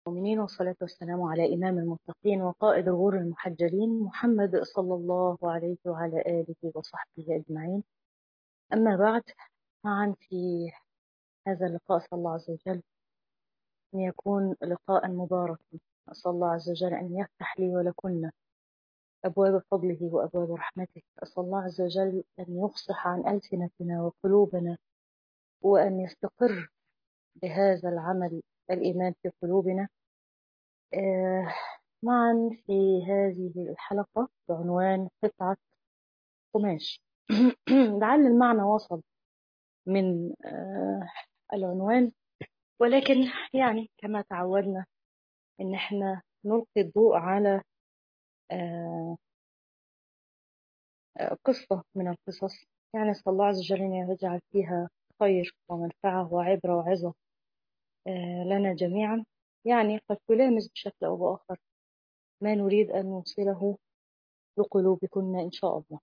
المؤمنين والصلاة والسلام على إمام المتقين وقائد الغر المحجلين محمد صلى الله عليه وعلى آله وصحبه أجمعين. أما بعد، معا في هذا اللقاء أسأل الله عز وجل أن يكون لقاء مباركا. أسأل الله عز وجل أن يفتح لي ولكن أبواب فضله وأبواب رحمته. أسأل الله عز وجل أن يفصح عن ألسنتنا وقلوبنا، وأن يستقر بهذا العمل الإيمان في قلوبنا. معا في هذه الحلقة بعنوان قطعة قماش. لعل المعنى وصل من العنوان، ولكن يعني كما تعودنا ان احنا نلقي الضوء على قصة من القصص، يعني صلى الله عز وجل ان يجعل فيها خير ومنفعة وعبرة وعظة لنا جميعا. يعني قد تلامس بشكل او بآخر ما نريد ان نوصله لقلوبكن ان شاء الله.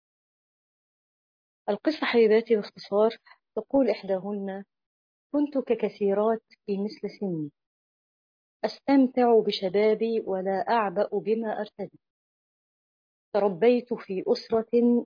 القصة حبيباتي باختصار تقول إحداهن: كنت ككثيرات في مثل سني، أستمتع بشبابي ولا أعبأ بما أرتدي. تربيت في أسرة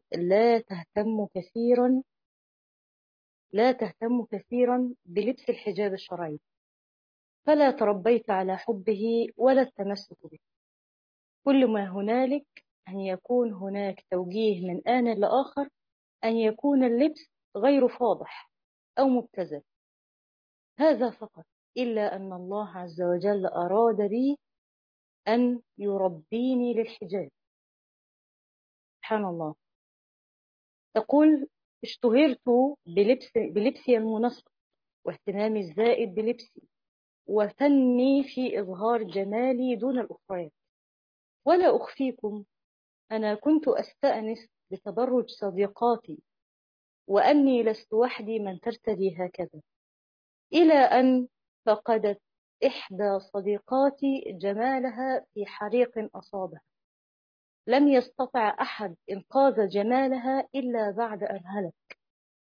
لا تهتم كثيرا بلبس الحجاب الشرعي، فلا تربيت على حبه ولا التمسك به. كل ما هنالك أن يكون هناك توجيه من آن لآخر أن يكون اللبس غير فاضح أو مبتذل، هذا فقط. إلا أن الله عز وجل أراد بي أن يربيني للحجاب. سبحان الله. تقول: اشتهرت بلبسي المنسق، واهتمامي الزائد بلبسي، وفني في إظهار جمالي دون الأخرى. ولا أخفيكم، أنا كنت أستأنس بتبرج صديقاتي، وأني لست وحدي من ترتدي هكذا، إلى أن فقدت إحدى صديقاتي جمالها في حريق أصابها. لم يستطع أحد إنقاذ جمالها إلا بعد أن هلك.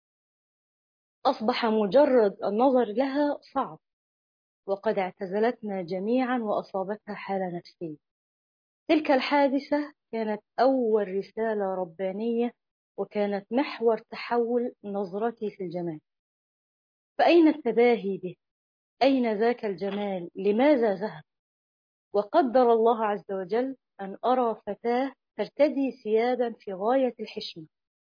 أصبح مجرد النظر لها صعب، وقد اعتزلتنا جميعا وأصابتها حالة نفسية. تلك الحادثة كانت أول رسالة ربانية، وكانت محور تحول نظرتي في الجمال. فأين التباهي به؟ أين ذاك الجمال؟ لماذا ذهب؟ وقدر الله عز وجل أن أرى فتاة ترتدي ثيابا في غاية الحشمة.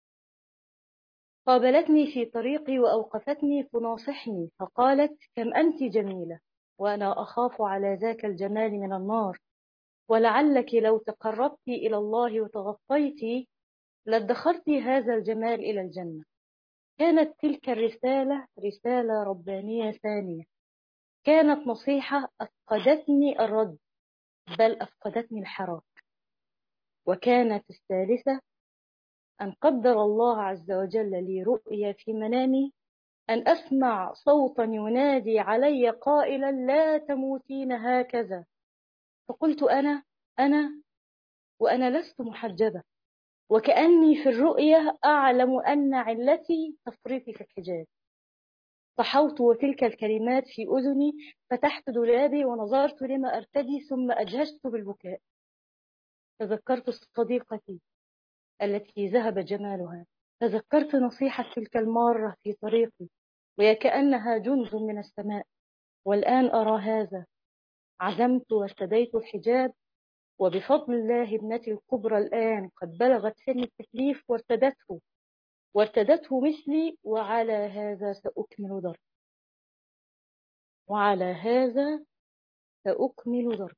قابلتني في طريقي وأوقفتني تناصحني، فقالت: كم أنت جميلة، وأنا أخاف على ذاك الجمال من النار، ولعلك لو تقربت إلى الله وتغطيت لادخرت هذا الجمال إلى الجنة. كانت تلك الرسالة رسالة ربانية ثانية، كانت نصيحة أفقدتني الرد، بل أفقدتني الحراك. وكانت الثالثة أن قدر الله عز وجل لي رؤيا في منامي، أن أسمع صوتا ينادي علي قائلا: لا تموتين هكذا. فقلت: أنا وأنا لست محجبة، وكأني في الرؤيا أعلم أن علتي تفريطي في الحجاب. صحوت وتلك الكلمات في أذني، فتحت دولابي ونظرت لما أرتدي، ثم أجهشت بالبكاء. تذكرت صديقتي التي ذهب جمالها، تذكرت نصيحة تلك المارة في طريقي، وكأنها جند من السماء. والآن أرى هذا. عزمت وارتديت الحجاب، وبفضل الله ابنتي الكبرى الآن قد بلغت سن التكليف وارتدته مثلي، وعلى هذا سأكمل درب. وعلى هذا سأكمل درب.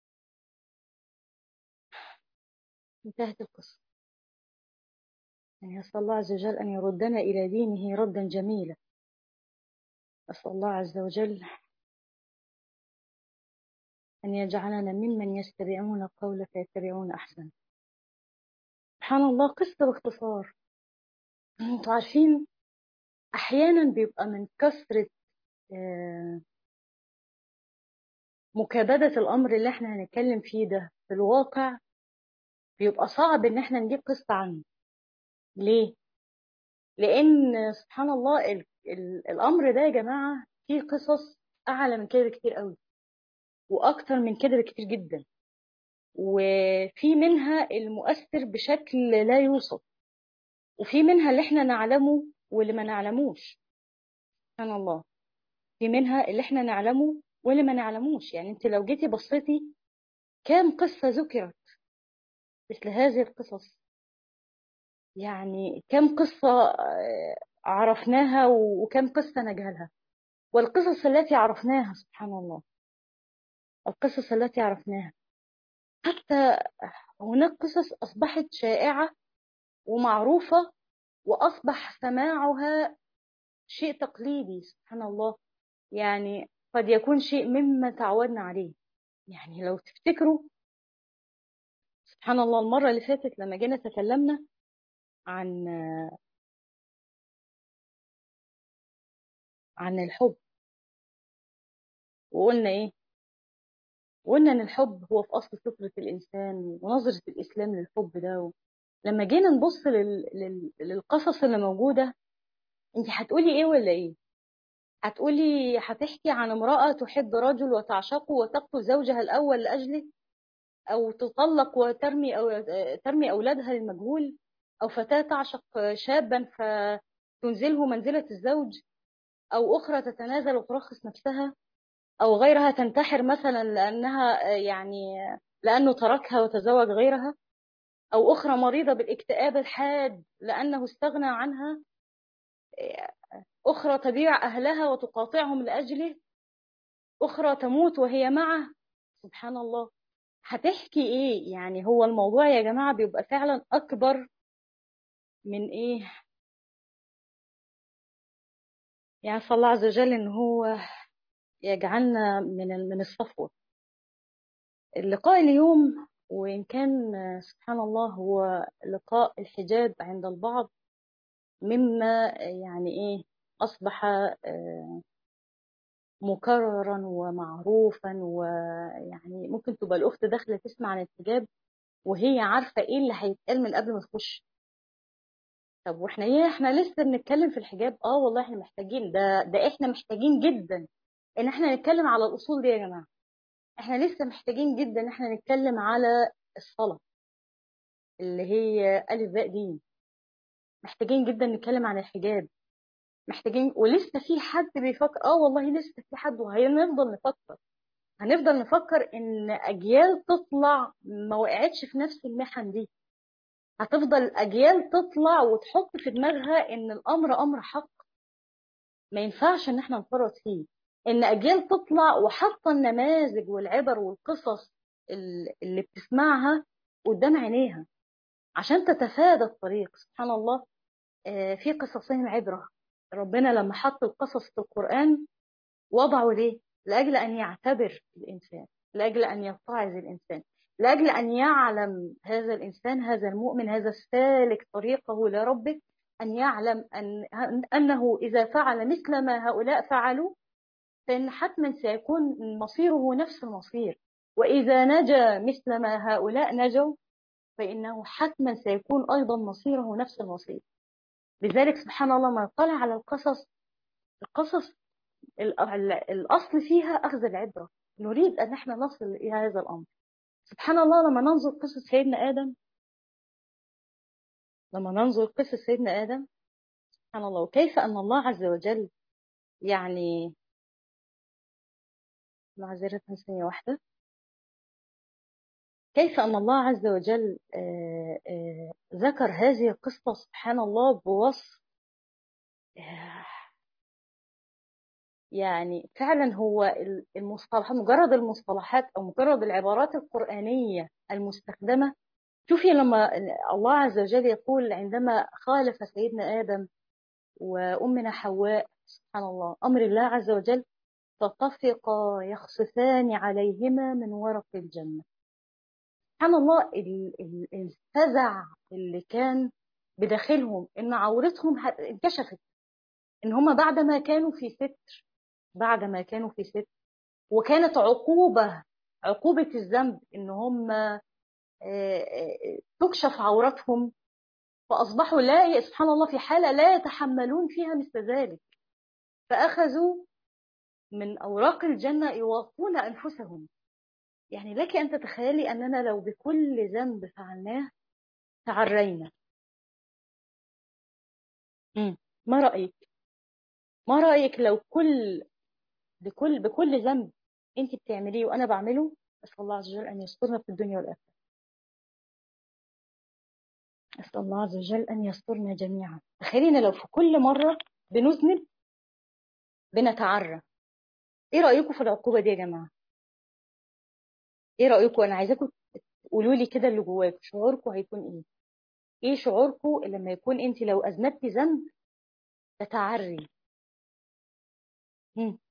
انتهت القصة. يعني أسأل الله عز وجل أن يردنا إلى دينه ردا جميلا. أسأل الله عز وجل أن يجعلنا ممن يستمعون القول فيتبعون أحسن. سبحان الله. قصة باختصار. انتوا عارفين أحيانا بيبقى من كثرة مكابدة الأمر اللي احنا هنتكلم فيه ده في الواقع، بيبقى صعب إن احنا نجيب قصة عنه. ليه؟ لأن سبحان الله الأمر ده يا جماعة فيه قصص أعلى من كده كتير قوي. وأكتر من كده بكتير جدا. وفي منها المؤثر بشكل لا يوصف، وفي منها اللي احنا نعلمه واللي ما نعلموش. سبحان الله. في منها اللي احنا نعلمه واللي ما نعلموش. يعني انت لو جيتي بصيتي كام قصة ذكرت مثل هذه القصص، يعني كم قصة عرفناها وكم قصة نجهلها. والقصص التي عرفناها سبحان الله، القصص التي عرفناها، حتى هناك قصص أصبحت شائعة ومعروفة، وأصبح سماعها شيء تقليدي. سبحان الله. يعني قد يكون شيء مما تعودنا عليه. يعني لو تفتكروا سبحان الله، المرة اللي فاتت لما جينا تكلمنا عن الحب، وقلنا ايه؟ وقلنا ان الحب هو في اصل فطرة الانسان، ونظرة الاسلام للحب ده. لما جينا نبص للقصص اللي موجودة، انت هتقولي ايه ولا ايه؟ هتقولي هتحكي عن امرأة تحب رجل وتعشقه وتقتل زوجها الاول لاجله، او تطلق وترمي أو ترمي اولادها للمجهول، او فتاة تعشق شابا فتنزله منزلة الزوج، او اخرى تتنازل وترخص نفسها، او غيرها تنتحر مثلا لانها لانه تركها وتزوج غيرها، او اخرى مريضة بالاكتئاب الحاد لانه استغنى عنها، اخرى تبيع اهلها وتقاطعهم لاجله، اخرى تموت وهي معه. سبحان الله. هتحكي ايه؟ يعني هو الموضوع يا جماعة بيبقى فعلا اكبر من ايه. يعني صلى الله عز وجل ان هو يجعلنا من الصفوة. اللقاء اليوم وإن كان سبحان الله هو لقاء الحجاب عند البعض، مما يعني إيه أصبح مكررا ومعروفا. ويعني ممكن تبقى الأخت داخلة تسمع عن الحجاب وهي عارفة إيه اللي هيتقال من قبل ما تخش. طب واحنا ايه؟ احنا لسه بنتكلم في الحجاب. والله احنا محتاجين ده احنا محتاجين جدا ان احنا نتكلم على الاصول دي يا جماعة. احنا لسه محتاجين جدا ان احنا نتكلم على الصلاة اللي هي ألف باء دين. محتاجين جدا نتكلم عن الحجاب. محتاجين، ولسه في حد بيفكر. والله لسه في حد، وهنفضل نفكر. هنفضل نفكر ان اجيال تطلع ما وقعتش في نفس المحن دي. هتفضل اجيال تطلع وتحط في دماغها ان الامر امر حق، ما ينفعش ان احنا نفرط فيه. ان اجيال تطلع وحاطه النماذج والعبر والقصص اللي بتسمعها قدام عينيها عشان تتفادى الطريق. سبحان الله. في قصصين عبرة. ربنا لما حط القصص في القرآن وضعه ليه؟ لأجل أن يعتبر الإنسان، لأجل أن يتعظ الإنسان، لأجل أن يعلم هذا الإنسان، هذا المؤمن، هذا السالك طريقه لربه، أن يعلم أنه إذا فعل مثل ما هؤلاء فعلوا فإن حتما سيكون مصيره نفس المصير. وإذا نجا مثل ما هؤلاء نجوا فإنه حتما سيكون أيضا مصيره نفس المصير. لذلك سبحان الله ما يطلع على القصص الأصل فيها أخذ العبرة. نريد أن احنا نصل إلى هذا الأمر. سبحان الله. لما ننظر قصة سيدنا آدم، سبحان الله، وكيف أن الله عز وجل يعني معذرة ثانية واحدة. كيف أن الله عز وجل ذكر هذه القصة سبحان الله بوصف آه، يعني فعلا هو المصطلحات، مجرد المصطلحات أو مجرد العبارات القرآنية المستخدمة. شوفي لما الله عز وجل يقول عندما خالف سيدنا آدم وأمنا حواء، سبحان الله، أمر الله عز وجل، فطفقا يخصفان عليهما من ورق الجنة. سبحان الله. الفزع اللي كان بداخلهم إن عورتهم انكشفت، إن هم بعد ما كانوا في ستر، وكانت عقوبة الذنب إن هم تكشف عورتهم، فأصبحوا لا سبحان الله في حالة لا يتحملون فيها مثل ذلك، فأخذوا من أوراق الجنة يواقون أنفسهم. يعني لك أن تتخيلي أننا لو بكل ذنب فعلناه تعرينا. مم. ما رأيك؟ ما رأيك لو بكل ذنب انت بتعمليه وانا بعمله، اسال الله عز وجل ان يسترنا في الدنيا والاخره. اسال الله عز وجل ان يسترنا جميعا. تخيلينا لو في كل مره بنذنب بنتعرى. ايه رايكم في العقوبه دي يا جماعه؟ ايه رايكم؟ انا عايزاكم تقولوا لي كده اللي جواكم، شعوركم هيكون ايه؟ ايه شعوركم لما يكون انت لو اذنبتي ذنب تتعري؟ مم.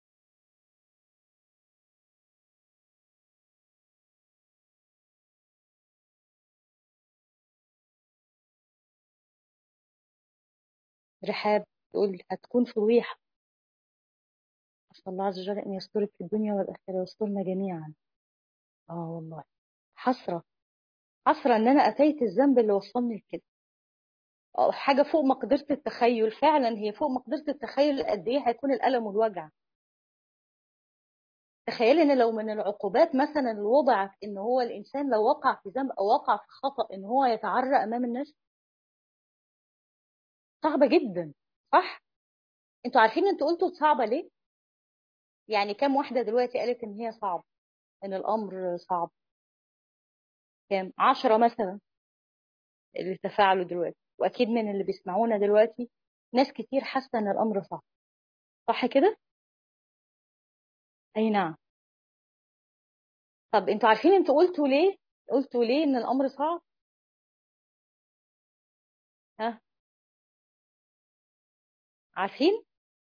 رحاب تقول هتكون فضيحه. اسال الله عز وجل ان يسترك في الدنيا والاخره ويسترنا جميعا. اه والله، حسره، حسره ان انا اتيت الذنب اللي وصلني لكده. حاجة فوق مقدرة التخيل، فعلا هي فوق مقدرة التخيل قد ايه هيكون الألم والوجع. تخيلي ان لو من العقوبات مثلا اللي وضعت ان هو الانسان لو وقع في ذنب او وقع في خطأ ان هو يتعرى امام الناس. صعبة جدا، صح؟ انتوا عارفين انتوا قلتوا صعبة ليه؟ يعني كام واحدة دلوقتي قالت ان هي صعب، ان الامر صعب؟ كام؟ 10 مثلا اللي تفاعلوا دلوقتي، واكيد من اللي بيسمعونا دلوقتي ناس كتير حاسة ان الامر صعب، صح كده؟ اي نعم. طب انتوا عارفين انتوا قلتوا ليه؟ قلتوا ليه ان الامر صعب؟ ها؟ عارفين؟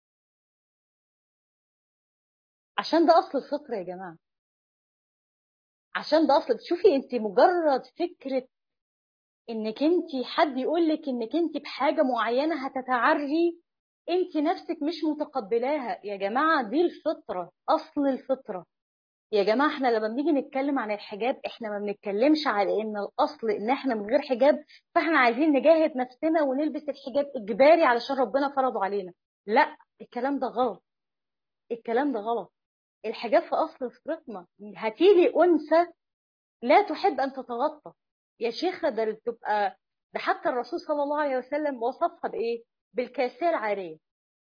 عشان ده اصل الفطره يا جماعه. عشان ده اصل، شوفي انت مجرد فكره انك انت حد يقول لك انك انت بحاجه معينه هتتعري، انت نفسك مش متقبلاها يا جماعه. دي الفطره، اصل الفطره. يا جماعه احنا لما بنيجي نتكلم عن الحجاب احنا ما بنتكلمش على ان الاصل ان احنا من غير حجاب فاحنا عايزين نجاهد نفسنا ونلبس الحجاب اجباري علشان ربنا فرضه علينا. لا، الكلام ده غلط. الكلام ده غلط. الحجاب في اصل فطرتنا. هتيجي انثى لا تحب ان تتغطى يا شيخه، ده تبقى، ده حتى الرسول صلى الله عليه وسلم وصفها بايه؟ بالكاسيه العاريه.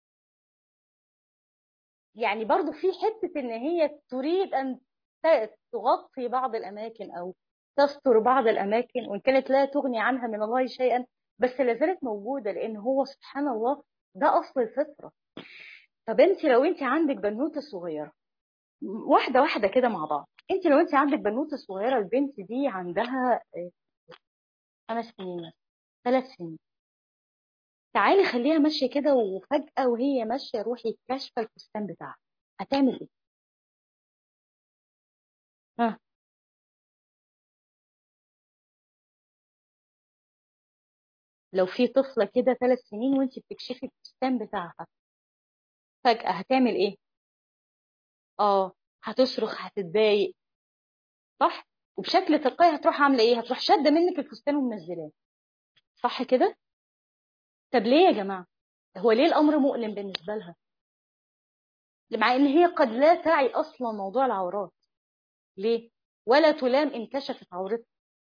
يعني برضو في حته ان هي تريد ان تغطي بعض الاماكن او تستر بعض الاماكن، وان كانت لا تغني عنها من الله شيئا بس لا زالت موجوده لان هو سبحان الله ده اصل الفطره. طب انت لو انت عندك بنوته صغيره، واحده واحده كده مع بعض، انت لو انت عندك بنوته صغيره البنت دي عندها 5 سنين مثلا، 3 سنين، تعالي خليها ماشيه كده وفجاه وهي ماشيه روحي كاشفه الفستان بتاعها، هتعمل ايه؟ ها؟ لو في طفله كده 3 سنين وانت بتكشفي الفستان بتاعها فجاه هتعمل ايه؟ اه، هتصرخ، هتتضايق، صح؟ وبشكل تلقائي هتروح عامله ايه؟ هتروح شاده منك الفستان ومنزلاه، صح كده؟ طب ليه يا جماعه؟ هو ليه الامر مؤلم بالنسبه لها؟ مع ان هي قد لا تعي اصلا موضوع العورات. ليه؟ ولا تلام ان كشفت عورتها.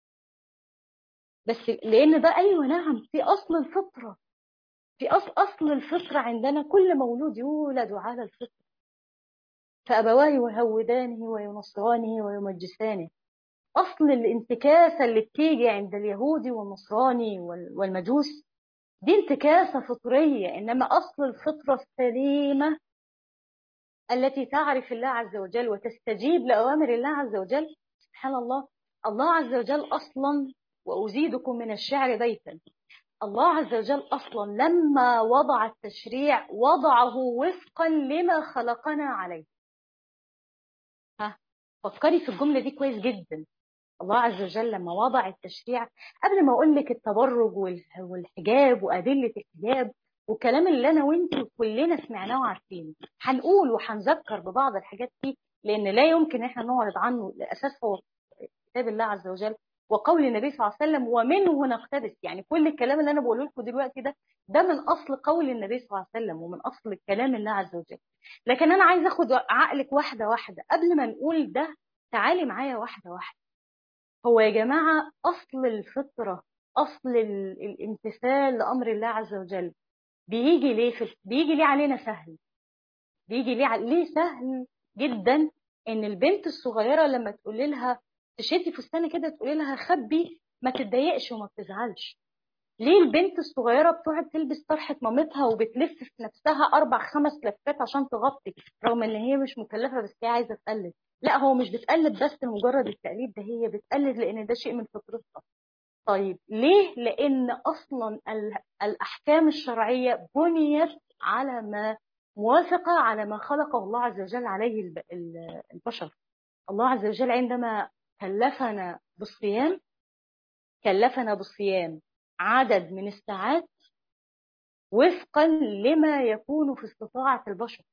بس لان ده، ايوه نعم، في اصل الفطره. في اصل الفطره عندنا كل مولود يولد على الفطره، فابواه يهودانه وينصرانه ويمجسانه. اصل الانتكاسه اللي بتيجي عند اليهودي والنصراني والمجوس دي انتكاسه فطريه، انما اصل الفطره السليمه التي تعرف الله عز وجل وتستجيب لاوامر الله عز وجل. سبحان الله. الله عز وجل اصلا، وازيدكم من الشعر بيتا، الله عز وجل أصلا لما وضع التشريع وضعه وفقا لما خلقنا عليه. ها؟ فكري في الجملة دي كويس جدا. الله عز وجل لما وضع التشريع، قبل ما أقول لك التبرج والحجاب وأدلة الحجاب والكلام اللي أنا وأنت كلنا سمعناه وعارفينه، هنقول وهنذكر ببعض الحاجات دي لأن لا يمكن إحنا نعرض عنه. الأساس هو كتاب الله عز وجل وقول النبي صلى الله عليه وسلم ومنه نقتبس. يعني كل الكلام اللي انا بقوله لكم دلوقتي ده من اصل قول النبي صلى الله عليه وسلم ومن اصل الكلام الله عز وجل. لكن انا عايزه اخد عقلك واحده واحده قبل ما نقول ده تعالي معايا واحدة واحدة. هو يا جماعة أصل الفطرة، أصل الامتثال لأمر الله عز وجل بيجي ليه بيجي ليه علينا سهل؟ بيجي ليه سهل جدا ان البنت الصغيره لما تقول لها تشدي فستانه كده تقولي لها خبي، ما تتضايقش وما بتزعلش. ليه البنت الصغيره بتقعد تلبس طرحه مامتها وبتلف في نفسها 4 5 لفات عشان تغطي، رغم ان هي مش مكلفه بس هي عايزه تقلد؟ لا، هو مش بتقلد بس لمجرد التقليد، ده هي بتقلد لان ده شيء من فطرتها. طيب ليه؟ لأن أصلا الأحكام الشرعية بنيت على ما موافقة على ما خلق الله عز وجل عليه البشر. الله عز وجل عندما كلفنا بالصيام، كلفنا بالصيام عدد من الساعات وفقا لما يكون في استطاعة البشر،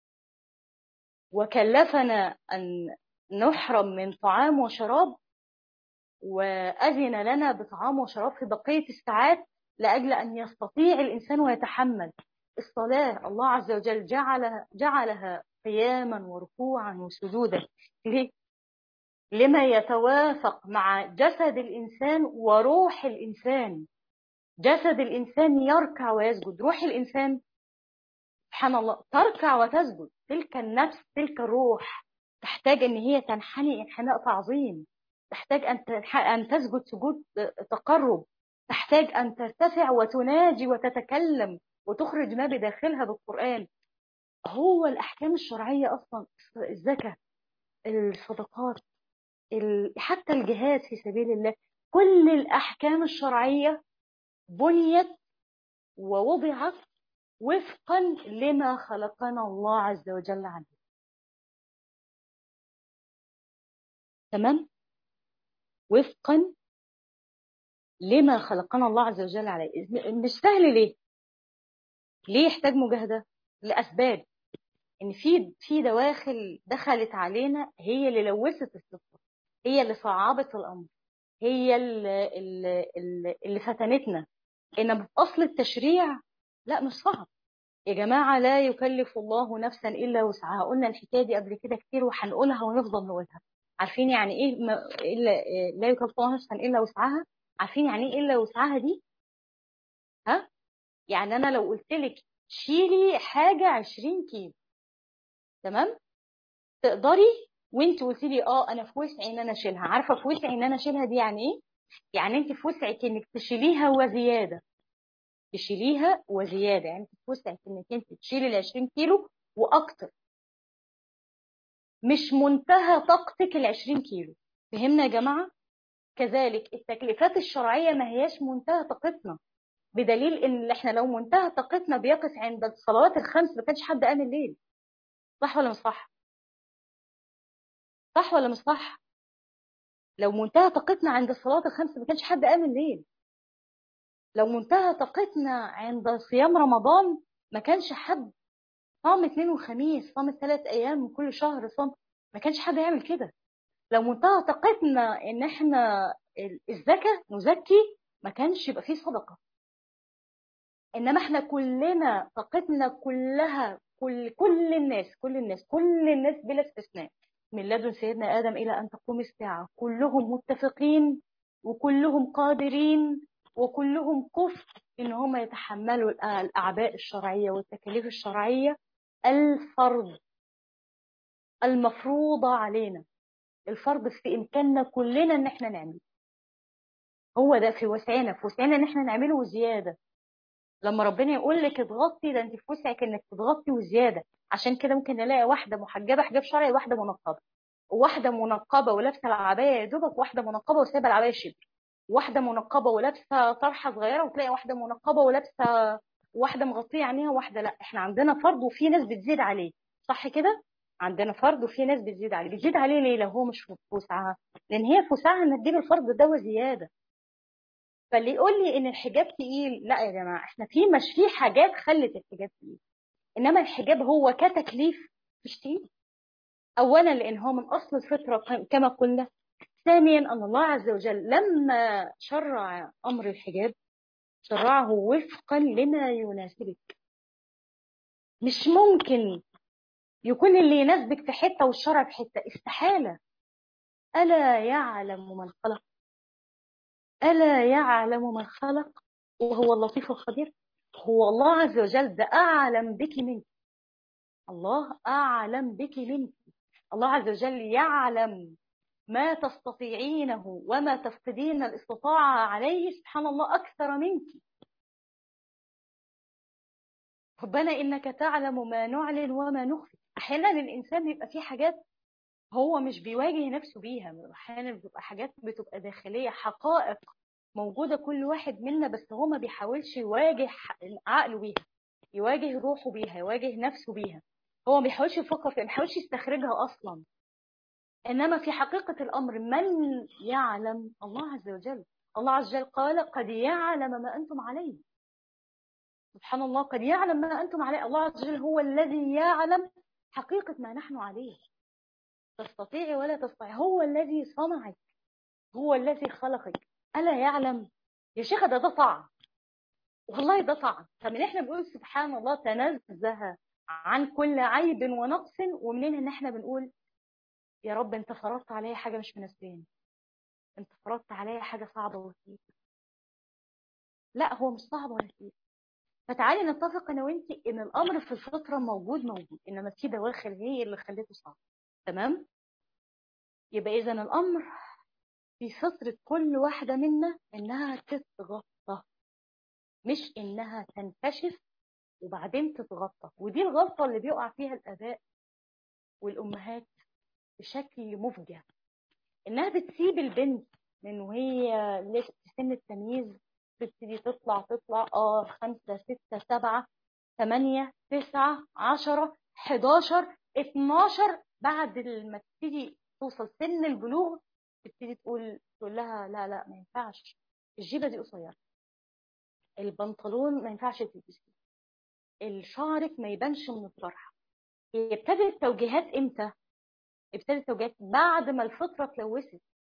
وكلفنا أن نحرم من طعام وشراب، وأذن لنا بطعام وشراب في بقية الساعات لأجل أن يستطيع الإنسان ويتحمل. الصلاة الله عز وجل جعلها قياما وركوعا وسجودا. ليه؟ لما يتوافق مع جسد الإنسان وروح الإنسان. جسد الإنسان يركع ويسجد، روح الإنسان سبحان الله تركع وتسجد. تلك النفس، تلك الروح تحتاج ان هي تنحني انحناء تعظيم، تحتاج ان تسجد سجود تقرب، تحتاج ان ترتفع وتناجي وتتكلم وتخرج ما بداخلها بالقرآن. هو الأحكام الشرعية أصلا، الزكاة، الصدقات، حتى الجهاد في سبيل الله، كل الأحكام الشرعية بنيت ووضعت وفقا لما خلقنا الله عز وجل عليه. تمام؟ وفقا لما خلقنا الله عز وجل عليه. مش سهل ليه؟ ليه يحتاج مجاهدة؟ لأسباب. إن في دواخل دخلت علينا هي اللي لوثت الفطرة، هي اللي صعبت الأمر، هي اللي فتنتنا. إنما في أصل التشريع لا، مش صعب يا جماعة. لا يكلف الله نفسا إلا وسعها. قلنا الحكاية دي قبل كده كتير وهنقولها ونفضل نقولها. عارفين يعني إيه لا يكلف الله نفسا إلا وسعها؟ عارفين يعني إيه إلا وسعها دي؟ ها؟ يعني أنا لو قلت لك شيلي حاجة 20 كيلو، تمام؟ تقدري؟ وانت قلت لي انا في وسعي ان انا اشيلها. عارفه في وسعي ان انا اشيلها دي يعني ايه؟ يعني انت في وسعك انك تشيليها وزياده. تشيليها وزياده، يعني انت في وسعك انك انت تشيلي ال 20 كيلو واكتر. مش منتهى طاقتك ال 20 كيلو. فهمنا يا جماعه؟ كذلك التكليفات الشرعيه ما هياش منتهى طاقتنا، بدليل ان احنا لو منتهى طاقتنا بيقف عند الصلوات الخمس ما كانش حد قام الليل. صح ولا مش صح؟ صح ولا مش صح؟ لو منتهى طاقتنا عند الصلوات الخمس ما كانش حد قام الليل. لو منتهى طاقتنا عند صيام رمضان ما كانش حد صام اثنين وخميس، صام ال3 ايام من كل شهر، صام. ما كانش حد يعمل كده. لو منتهى طاقتنا ان احنا الزكاة نزكي، ما كانش يبقى فيه صدقة. انما احنا كلنا طاقتنا كلها، كل الناس بلا استثناء، من لدن سيدنا آدم إلى أن تقوم الساعة، كلهم متفقين وكلهم قادرين وكلهم كفء إن هم يتحملوا الأعباء الشرعية والتكاليف الشرعية الفرض المفروضة علينا. الفرض في إمكاننا كلنا إن احنا نعمله. هو ده في وسعنا إن احنا نعمله وزيادة. لما ربنا يقول لك اضغطي، ده انت في وسعك انك تضغطي وزياده. عشان كده ممكن نلاقي واحده محجبه حجاب شرعي، واحده منقبه، وواحده منقبه ولابسه العبايه يا دوبك، واحده منقبه وسايبه العبايه شبر، واحده منقبه ولابسه طرحه صغيره، وتلاقي واحده منقبه ولابسه، واحده مغطيه عينيها، واحده لا. احنا عندنا فرض وفي ناس بتزيد عليه. صح كده؟ عندنا فرض وفي ناس بتزيد عليه. بتزيد عليه ليه لو هو مش في وسعها؟ لان هي في وسعها انها تجيب الفرض ده وزياده. فاللي يقول لي ان الحجاب تقيل، لا يا جماعه، احنا مش في حاجات خلت الحجاب تقيل، انما الحجاب هو كتكليف مش تقيل. اولا لان هو من اصل الفطره كما قلنا. ثانيا ان الله عز وجل لما شرع امر الحجاب شرعه وفقا لما يناسبك. مش ممكن يكون اللي يناسبك في حته والشرع في حته، استحاله. ألا يعلم من خلق؟ ألا يعلم من خلق وهو اللطيف الخبير. هو الله عز وجل ده أعلم بك منك. الله أعلم بك منك. الله عز وجل يعلم ما تستطيعينه وما تفقدين الاستطاعة عليه سبحان الله أكثر منك. ربنا إنك تعلم ما نعلن وما نخفي. أحيانا الإنسان بيبقى فيه حاجات هو مش بيواجه نفسه بيها، أحيانا بتبقى حاجات بتبقى داخلية، حقائق موجودة كل واحد منا، بس هو ما بيحاولش يواجه عقله بيها، يواجه روحه بيها، يواجه نفسه بيها. هو ما بيحاولش يفكر فيها، ما بيحاولش يستخرجها أصلا. إنما في حقيقة الأمر من يعلم؟ الله عز وجل. الله عز وجل قال قد يعلم ما أنتم عليه. سبحان الله، قد يعلم ما أنتم عليه. الله عز وجل هو الذي يعلم حقيقة ما نحن عليه. تستطيعي ولا تستطيعي، هو الذي صنعك، هو الذي خلقك. ألا يعلم؟ يا شيخة ده طعن، والله ده طعن. فمن احنا بنقول سبحان الله تنزه عن كل عيب ونقص، ومنين ان احنا بنقول يا رب انت فرضت عليا حاجة مش مناسباني، انت فرضت عليا حاجة صعبة وتقيلة. لا، هو مش صعب ولا تقيل. فتعالي نتفق انا وانتي ان الامر في الفطرة موجود، انما في دواخل هي اللي خلته صعب. تمام؟ يبقى اذا الامر في فطرة كل واحدة منا انها تتغطى، مش انها تنكشف وبعدين تتغطى. ودي الغلطة اللي بيقع فيها الاباء والامهات بشكل مفجع، انها بتسيب البنت من وهي لسه في سن التمييز، تبتدي تطلع 5 6 7 8 9 10 11 12. بعد ما تبتدي توصل سن البلوغ تبتدي تقول لها لا لا ما ينفعش، الجيبه دي قصيره، البنطلون ما ينفعش تلبسيه، الشعرك ما يبانش من الطرحه. هي ابتدت توجيهات امتى؟ ابتدت توجيهات بعد ما الفطره اتلوثت.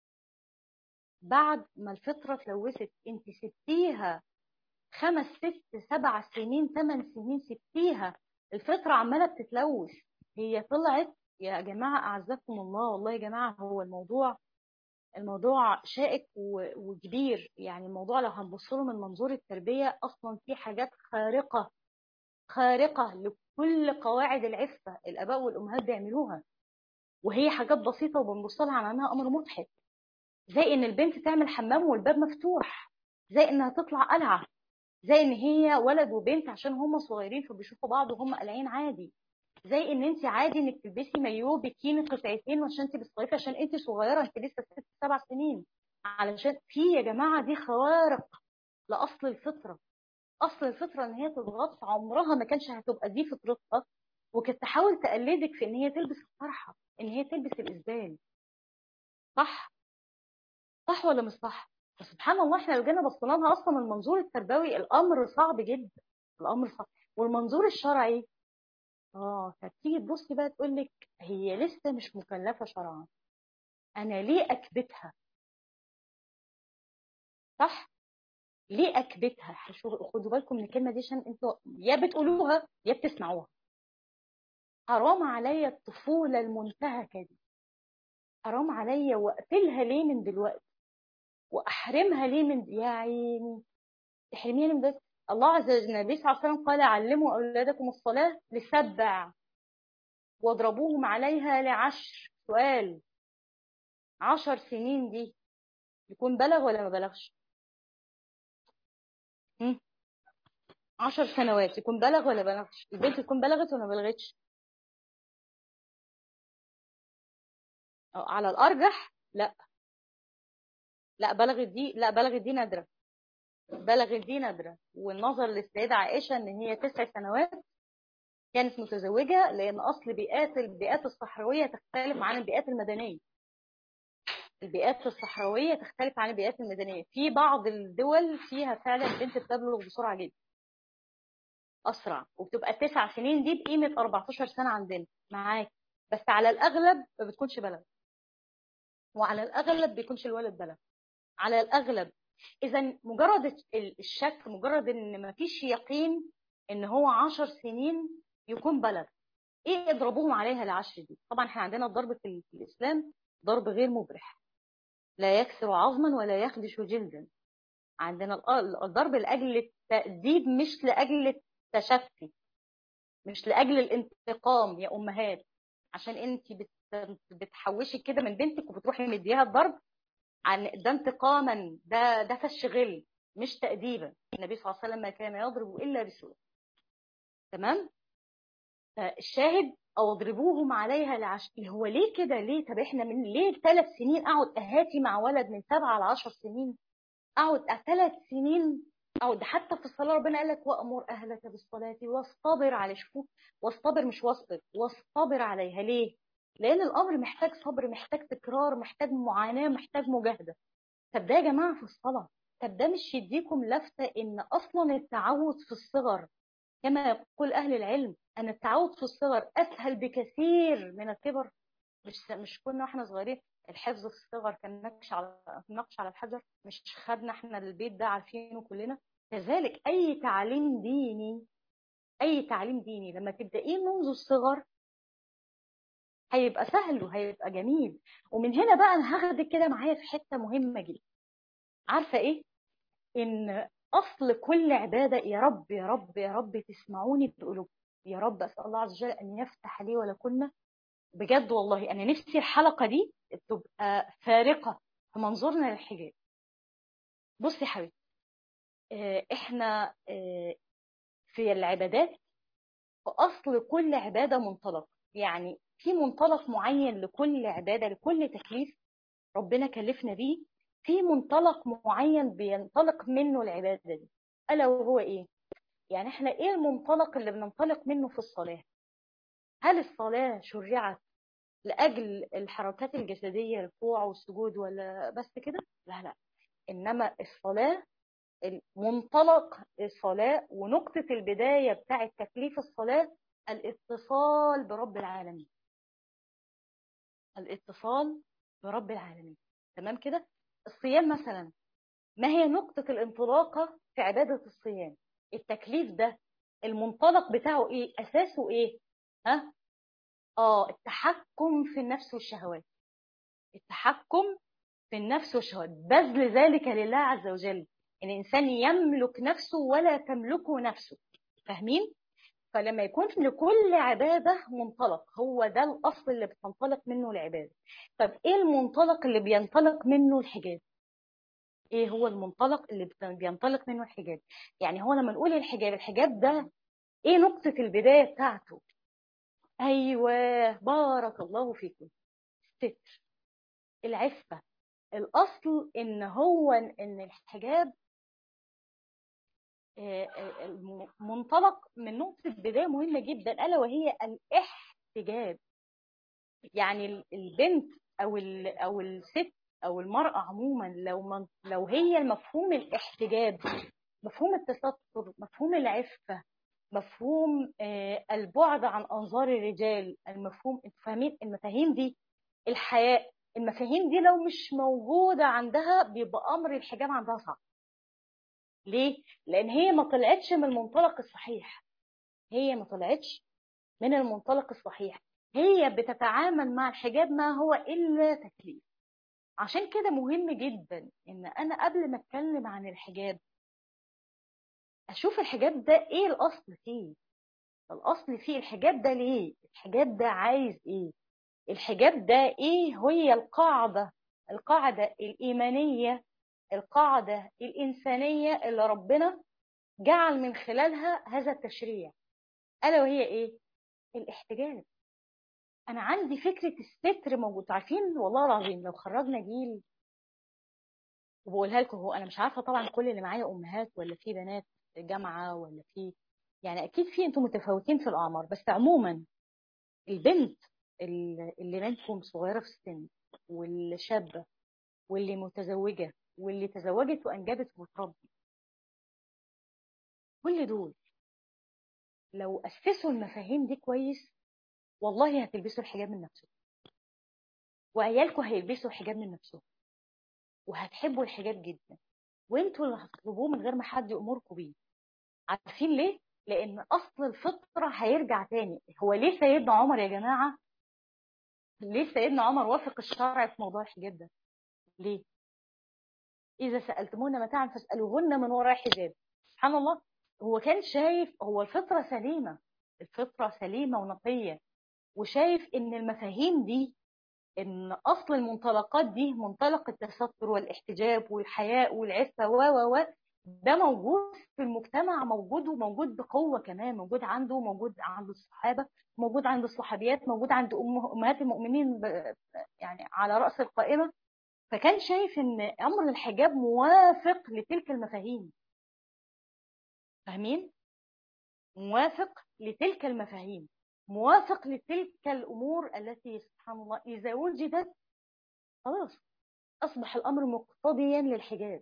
بعد ما الفطره اتلوثت انت سبتيها 5 6 7 سنين 8 سنين، سبتيها الفطره عماله بتتلوث. هي طلعت يا جماعه اعزكم الله، والله يا جماعه هو الموضوع شائك وكبير. يعني الموضوع لو هنبص له من منظور التربيه اصلا في حاجات خارقه لكل قواعد العفه الاباء والامهات بيعملوها، وهي حاجات بسيطه وبنبص لها على انها امر مضحك، زي ان البنت تعمل حمام والباب مفتوح، زي انها تطلع قلعه، زي ان هي ولد وبنت عشان هم صغيرين فبيشوفوا بعض وهم قلعين عادي، زي ان انت عادي انك تلبسي مايو بكيني قطعتين عشان انت بتصيفي عشان انت صغيره، انت لسه 6 7 سنين. علشان في يا جماعه دي خوارق لاصل الفطره. اصل الفطره ان هي تتغطى، عمرها ما كانش هتبقى دي فطرتها، وكانت تحاول تقلدك في ان هي تلبس الطرحه، ان هي تلبس الاسبال. صح؟ صح ولا مش صح؟ فسبحان الله احنا لو جينا بصينا لها اصلا المنظور التربوي الامر صعب جدا، الامر صعب. والمنظور الشرعي فتيجي تبصي بقى تقول لك هي لسه مش مكلفه شرعا، انا ليه اكبتها؟ صح؟ ليه اكبتها؟ خدوا بالكم من الكلمه دي عشان انتوا يا بتقولوها يا بتسمعوها. حرام عليا الطفوله المنتهكه دي، حرام عليا واقتلها ليه من دلوقتي، واحرمها ليه من يا عيني، تحرميها من دلوقتي. الله عز وجل النبي صلى الله عليه وسلم قال علموا اولادكم الصلاه ل7 واضربوهم عليها ل10. سؤال، 10 سنين دي يكون بلغ ولا ما بلغش؟ 10 سنوات يكون بلغ ولا بلغش؟ البنت تكون بلغت ولا ما بلغتش؟ على الارجح لا. لا بلغت دي، لا بلغت دي نادره، بلغت دي نادره. والنظر للسيده عائشه ان هي 9 سنوات كانت متزوجه، لان اصل البيئات الصحراويه تختلف عن البيئات المدنيه. البيئات الصحراويه تختلف عن البيئات المدنيه. في بعض الدول فيها فعلا البنت بتبلغ بسرعه جدا، اسرع، وبتبقى 9 سنين دي بقيمه 14 سنه عندنا معاك. بس على الاغلب ما بتكونش بلغ، وعلى الاغلب بيكونش الولد بلغ على الاغلب. اذا مجرد الشك، مجرد ان ما فيش يقين ان هو 10 سنين يكون بلغ، ايه اضربوهم عليها ل10 دي؟ طبعا احنا عندنا الضرب في الاسلام ضرب غير مبرح، لا يكسر عظما ولا يخدش جلدا. عندنا الضرب لأجل التأديب مش لأجل التشفي، مش لأجل الانتقام يا أمهات، عشان انت بتحوشي كده من بنتك وبتروحي مديها الضرب، عن ده انتقاما، ده فش غل مش تأديبا. النبي صلى الله عليه وسلم ما كان يضرب إلا بسوء. تمام. الشاهد او اضربوهم عليها هو ليه كده؟ ليه؟ طب احنا من ليه 3 سنين اقعد اهاتي مع ولد من 7 ل 10 سنين؟ اقعد 3 سنين اقعد؟ حتى في الصلاه ربنا قال لك وامر اهلك بالصلاه واصطبر على، شوفوا، واصطبر مش واصبر، واصطبر عليها. ليه؟ لان الامر محتاج صبر، محتاج تكرار، محتاج معاناه، محتاج مجاهده. طب ده يا جماعه في الصلاه. طب ده مش يديكم لفته ان اصلا التعود في الصغر، كما يقول أهل العلم، أن التعود في الصغر أسهل بكثير من الكبر. مش كنا احنا صغيرين الحفظ في الصغر كان نقش على الحجر؟ مش خدنا احنا البيت ده عارفينه كلنا؟ كذلك أي تعليم ديني، أي تعليم ديني لما تبدأيه منذ الصغر هيبقى سهل وهيبقى جميل. ومن هنا بقى أنا هاخدك كده معايا في حتة مهمة جدا. عارفة إيه؟ إن أصل كل عبادة، يا رب يا رب يا رب تسمعوني بقلوبكم، يا رب أسأل الله عز وجل أن يفتح لي ولكن. بجد والله أنا نفسي الحلقة دي تبقى فارقة في منظورنا للحجاب. بصي يا حبيبتي، إحنا في العبادات، في أصل كل عبادة منطلق، يعني في منطلق معين لكل عبادة، لكل تكليف ربنا كلفنا بيه، في منطلق معين بينطلق منه العبادة دي، ألا وهو إيه؟ يعني احنا ايه المنطلق اللي بننطلق منه في الصلاة؟ هل الصلاة شرعت لأجل الحركات الجسدية، الركوع والسجود ولا بس كده؟ لا لا، إنما الصلاة، منطلق الصلاة ونقطة البداية بتاعة تكليف الصلاة الاتصال برب العالمين، الاتصال برب العالمين. تمام كده. الصيام مثلا، ما هي نقطة الانطلاقة في عبادة الصيام؟ التكليف ده المنطلق بتاعه ايه؟ اساسه ايه؟ ها؟ التحكم في النفس والشهوات، التحكم في النفس والشهوات، بذل ذلك لله عز وجل. ان الانسان يملك نفسه ولا تملكه نفسه. فاهمين؟ فلما يكون لكل عبادة منطلق، هو ده الأصل اللي بتنطلق منه العبادة. طب إيه المنطلق اللي بينطلق منه الحجاب؟ إيه هو المنطلق اللي بينطلق منه الحجاب؟ يعني هو لما نقول الحجاب، الحجاب ده إيه نقطة البداية بتاعته؟ أيوة، بارك الله فيكم. الستر، العفة. الأصل إن هو إن الحجاب منطلق من نقطة بداية مهمة جدا، ألا وهي الاحتجاب. يعني البنت أو الست أو المرأة عموما، لو هي مفهوم الاحتجاب، مفهوم التستر، مفهوم العفة، مفهوم البعد عن أنظار الرجال، المفهوم، انتوا فاهمين المفاهيم دي؟ الحياء، المفاهيم دي لو مش موجودة عندها بيبقى أمر الحجاب عندها صعب. ليه؟ لأن هي ما طلعتش من المنطلق الصحيح، هي ما طلعتش من المنطلق الصحيح، هي بتتعامل مع الحجاب ما هو إلا تكليف. عشان كده مهم جدا إن أنا قبل ما أتكلم عن الحجاب أشوف الحجاب ده إيه الأصل فيه. الأصل فيه الحجاب ده ليه؟ الحجاب ده عايز إيه؟ الحجاب ده إيه هي القاعدة الإيمانية، القاعدة الإنسانية اللي ربنا جعل من خلالها هذا التشريع، ألا وهي إيه؟ الاحتجاب. أنا عندي فكرة الستر موجود. عارفين والله العظيم لو خرجنا جيل، وبقولها لكم، هو أنا مش عارفة طبعا كل اللي معايا أمهات ولا في بنات جامعة ولا في، يعني أكيد في، أنتم متفاوتين في الأعمار، بس عموما البنت اللي منكم صغيرة في السن، واللي شابة، واللي متزوجة، واللي تزوجت وأنجبت وتربي، كل دول لو أسسوا المفاهيم دي كويس والله هتلبسوا الحجاب من نفسه، وعيالكم هيلبسوا الحجاب من نفسهم، وهتحبوا الحجاب جدا، وانتوا اللي هتطلبوه من غير ما حد يأمركم بيه. عارفين ليه؟ لأن أصل الفطرة هيرجع تاني. هو ليه سيدنا عمر يا جماعة ليه سيدنا عمر وافق الشرع في موضوع الحجاب ده؟ ليه؟ إذا سألتموهن متاعا فاسألوهن من وراء حجاب. سبحان الله. هو كان شايف، هو الفطرة سليمة، الفطرة سليمة ونقية، وشايف إن المفاهيم دي، إن أصل المنطلقات دي، منطلق التستر والاحتجاب والحياء والعفة و ده موجود في المجتمع، موجود، وموجود بقوة كمان، موجود عنده، موجود عند الصحابة، موجود عند الصحابيات، موجود عند أمهات المؤمنين يعني على رأس القائمة. فكان شايف ان امر الحجاب موافق لتلك المفاهيم. فاهمين؟ موافق لتلك المفاهيم، موافق لتلك الامور التي سبحان الله اذا وجدت خلاص اصبح الامر مقتضيا للحجاب.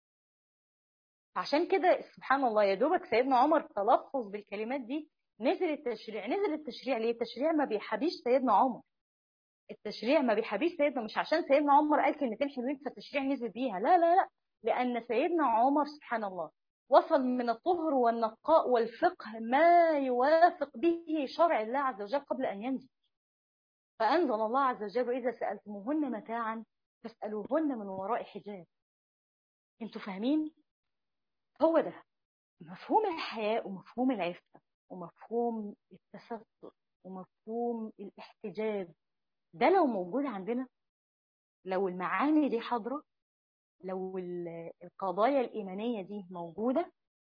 عشان كده سبحان الله يا دوبك سيدنا عمر تلفظ بالكلمات دي نزل التشريع. نزل التشريع ليه؟ التشريع ما بيحبيش سيدنا عمر، التشريع ما بيحبيش سيدنا، مش عشان سيدنا عمر قال كلمتين حلوين فالتشريع نزل بيها، لا لا لا. لأن سيدنا عمر سبحان الله وصل من الطهر والنقاء والفقه ما يوافق به شرع الله عز وجل قبل أن ينزل. فأنزل الله عز وجل وإذا سألتموهن متاعا فاسألوهن من وراء حجاب. انتوا فاهمين؟ هو ده مفهوم الحياء ومفهوم العفة ومفهوم التستر ومفهوم الاحتجاب. ده لو موجود عندنا، لو المعاني دي حاضرة، لو القضايا الإيمانية دي موجودة،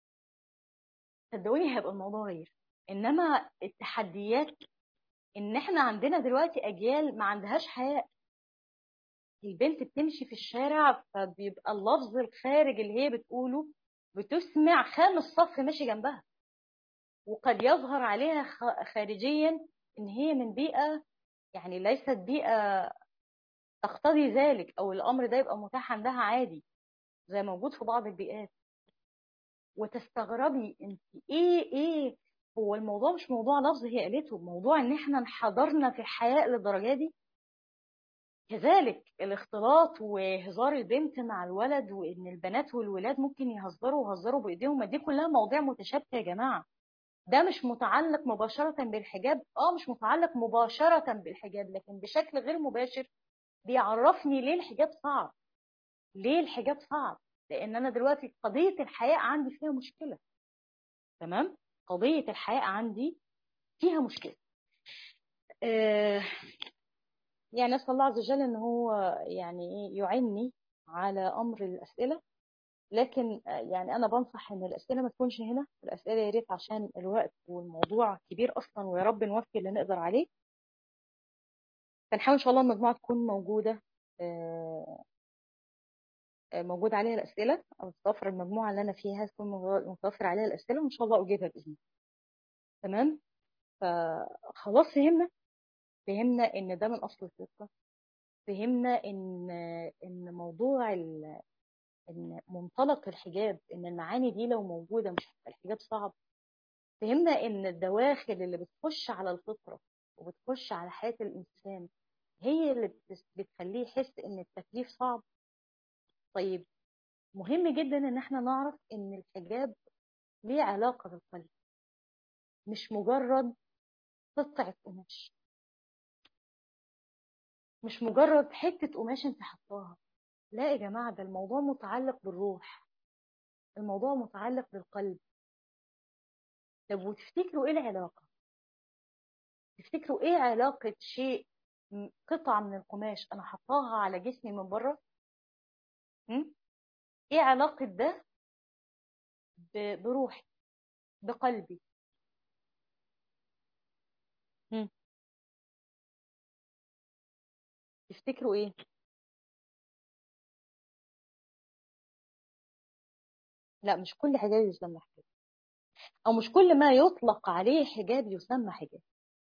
صدقوني هيبقى الموضوع غير. إنما التحديات إن إحنا عندنا دلوقتي أجيال ما عندهاش حياء. البنت بتمشي في الشارع فبيبقى اللفظ الخارج اللي هي بتقوله بتسمع خامس صف ماشي جنبها، وقد يظهر عليها خارجيا إن هي من بيئة يعني ليست بيئة تقتضي ذلك، أو الأمر ده يبقى متاح عندها عادي زي موجود في بعض البيئات. وتستغربي انت ايه هو الموضوع مش موضوع لفظ هي قالته، موضوع ان احنا انحدرنا في الحياء للدرجه دي. كذلك الاختلاط وهزار البنت مع الولد، وان البنات والولاد ممكن يهزروا بايديهم، ما دي كلها مواضيع متشابهه يا جماعه. ده مش متعلق مباشره بالحجاب، مش متعلق مباشره بالحجاب، لكن بشكل غير مباشر بيعرفني ليه الحجاب صعب. ليه الحجاب صعب؟ لان انا دلوقتي قضيه الحياء عندي فيها مشكله. تمام؟ قضية الحياء عندي فيها مشكلة. آه يعني أسأل الله عز وجل أن هو يعني يعني على أمر الأسئلة. لكن يعني أنا بنصح أن الأسئلة ما تكونش هنا. الأسئلة يا ريت عشان الوقت والموضوع كبير أصلا، ويا رب نوفي اللي نقدر عليه. فنحاول إن شاء الله المجموعة تكون موجودة، موجود عليها الأسئلة، أو تتوفر المجموعة اللي أنا فيها تكون متوفر عليها الأسئلة، وإن شاء الله أجيبها بإذن الله. تمام؟ فخلاص فهمنا ان ده من اصل الفطره. فهمنا ان موضوع ان منطلق الحجاب، ان المعاني دي لو موجوده مش هيبقى الحجاب صعب. فهمنا ان الدواخل اللي بتخش على الفطره وبتخش على حياه الانسان هي اللي بتخليه يحس ان التكليف صعب. طيب، مهم جدا ان احنا نعرف ان الحجاب ليه علاقه بالقلب، مش مجرد قطعه قماش، مش مجرد حته قماش انت حطاها. لا يا جماعة، ده الموضوع متعلق بالروح، الموضوع متعلق بالقلب. طب وتفتكروا ايه العلاقة؟ تفتكروا ايه علاقة شيء، قطعة من القماش انا حطاها على جسمي من بره؟ ايه علاقة ده بروحي، بقلبي؟ هم؟ تفتكروا ايه؟ لا، مش كل حجاب يسمى حجاب، او مش كل ما يطلق عليه حجاب يسمى حجاب.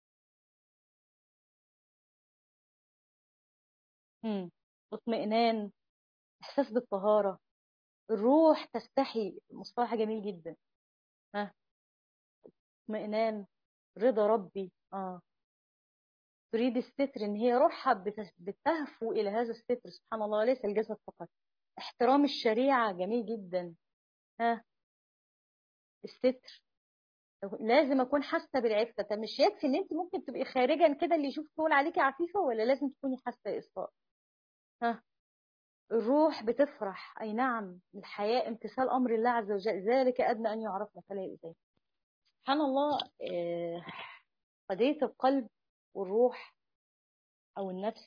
اطمئنان، احساس بالطهارة، الروح تستحي، مصطلح جميل جدا. ها؟ اطمئنان، رضا ربي، تريد الستر، ان هي روحها بتهفو الى هذا الستر سبحان الله، ليس الجسد فقط. احترام الشريعة جميل جدا. ها؟ الستر، لازم اكون حاسه بالعفه. طب مش يكفي ان انت ممكن تبقي خارجا كده اللي يشوف يقول عليكي عفيفه، ولا لازم تكوني حاسه يا اسراء؟ ها. الروح بتفرح، اي نعم، الحياة امتثال امر الله عز وجل، ذلك ادنى ان يعرفنا فلا يؤذين. سبحان الله. قضية القلب والروح او النفس،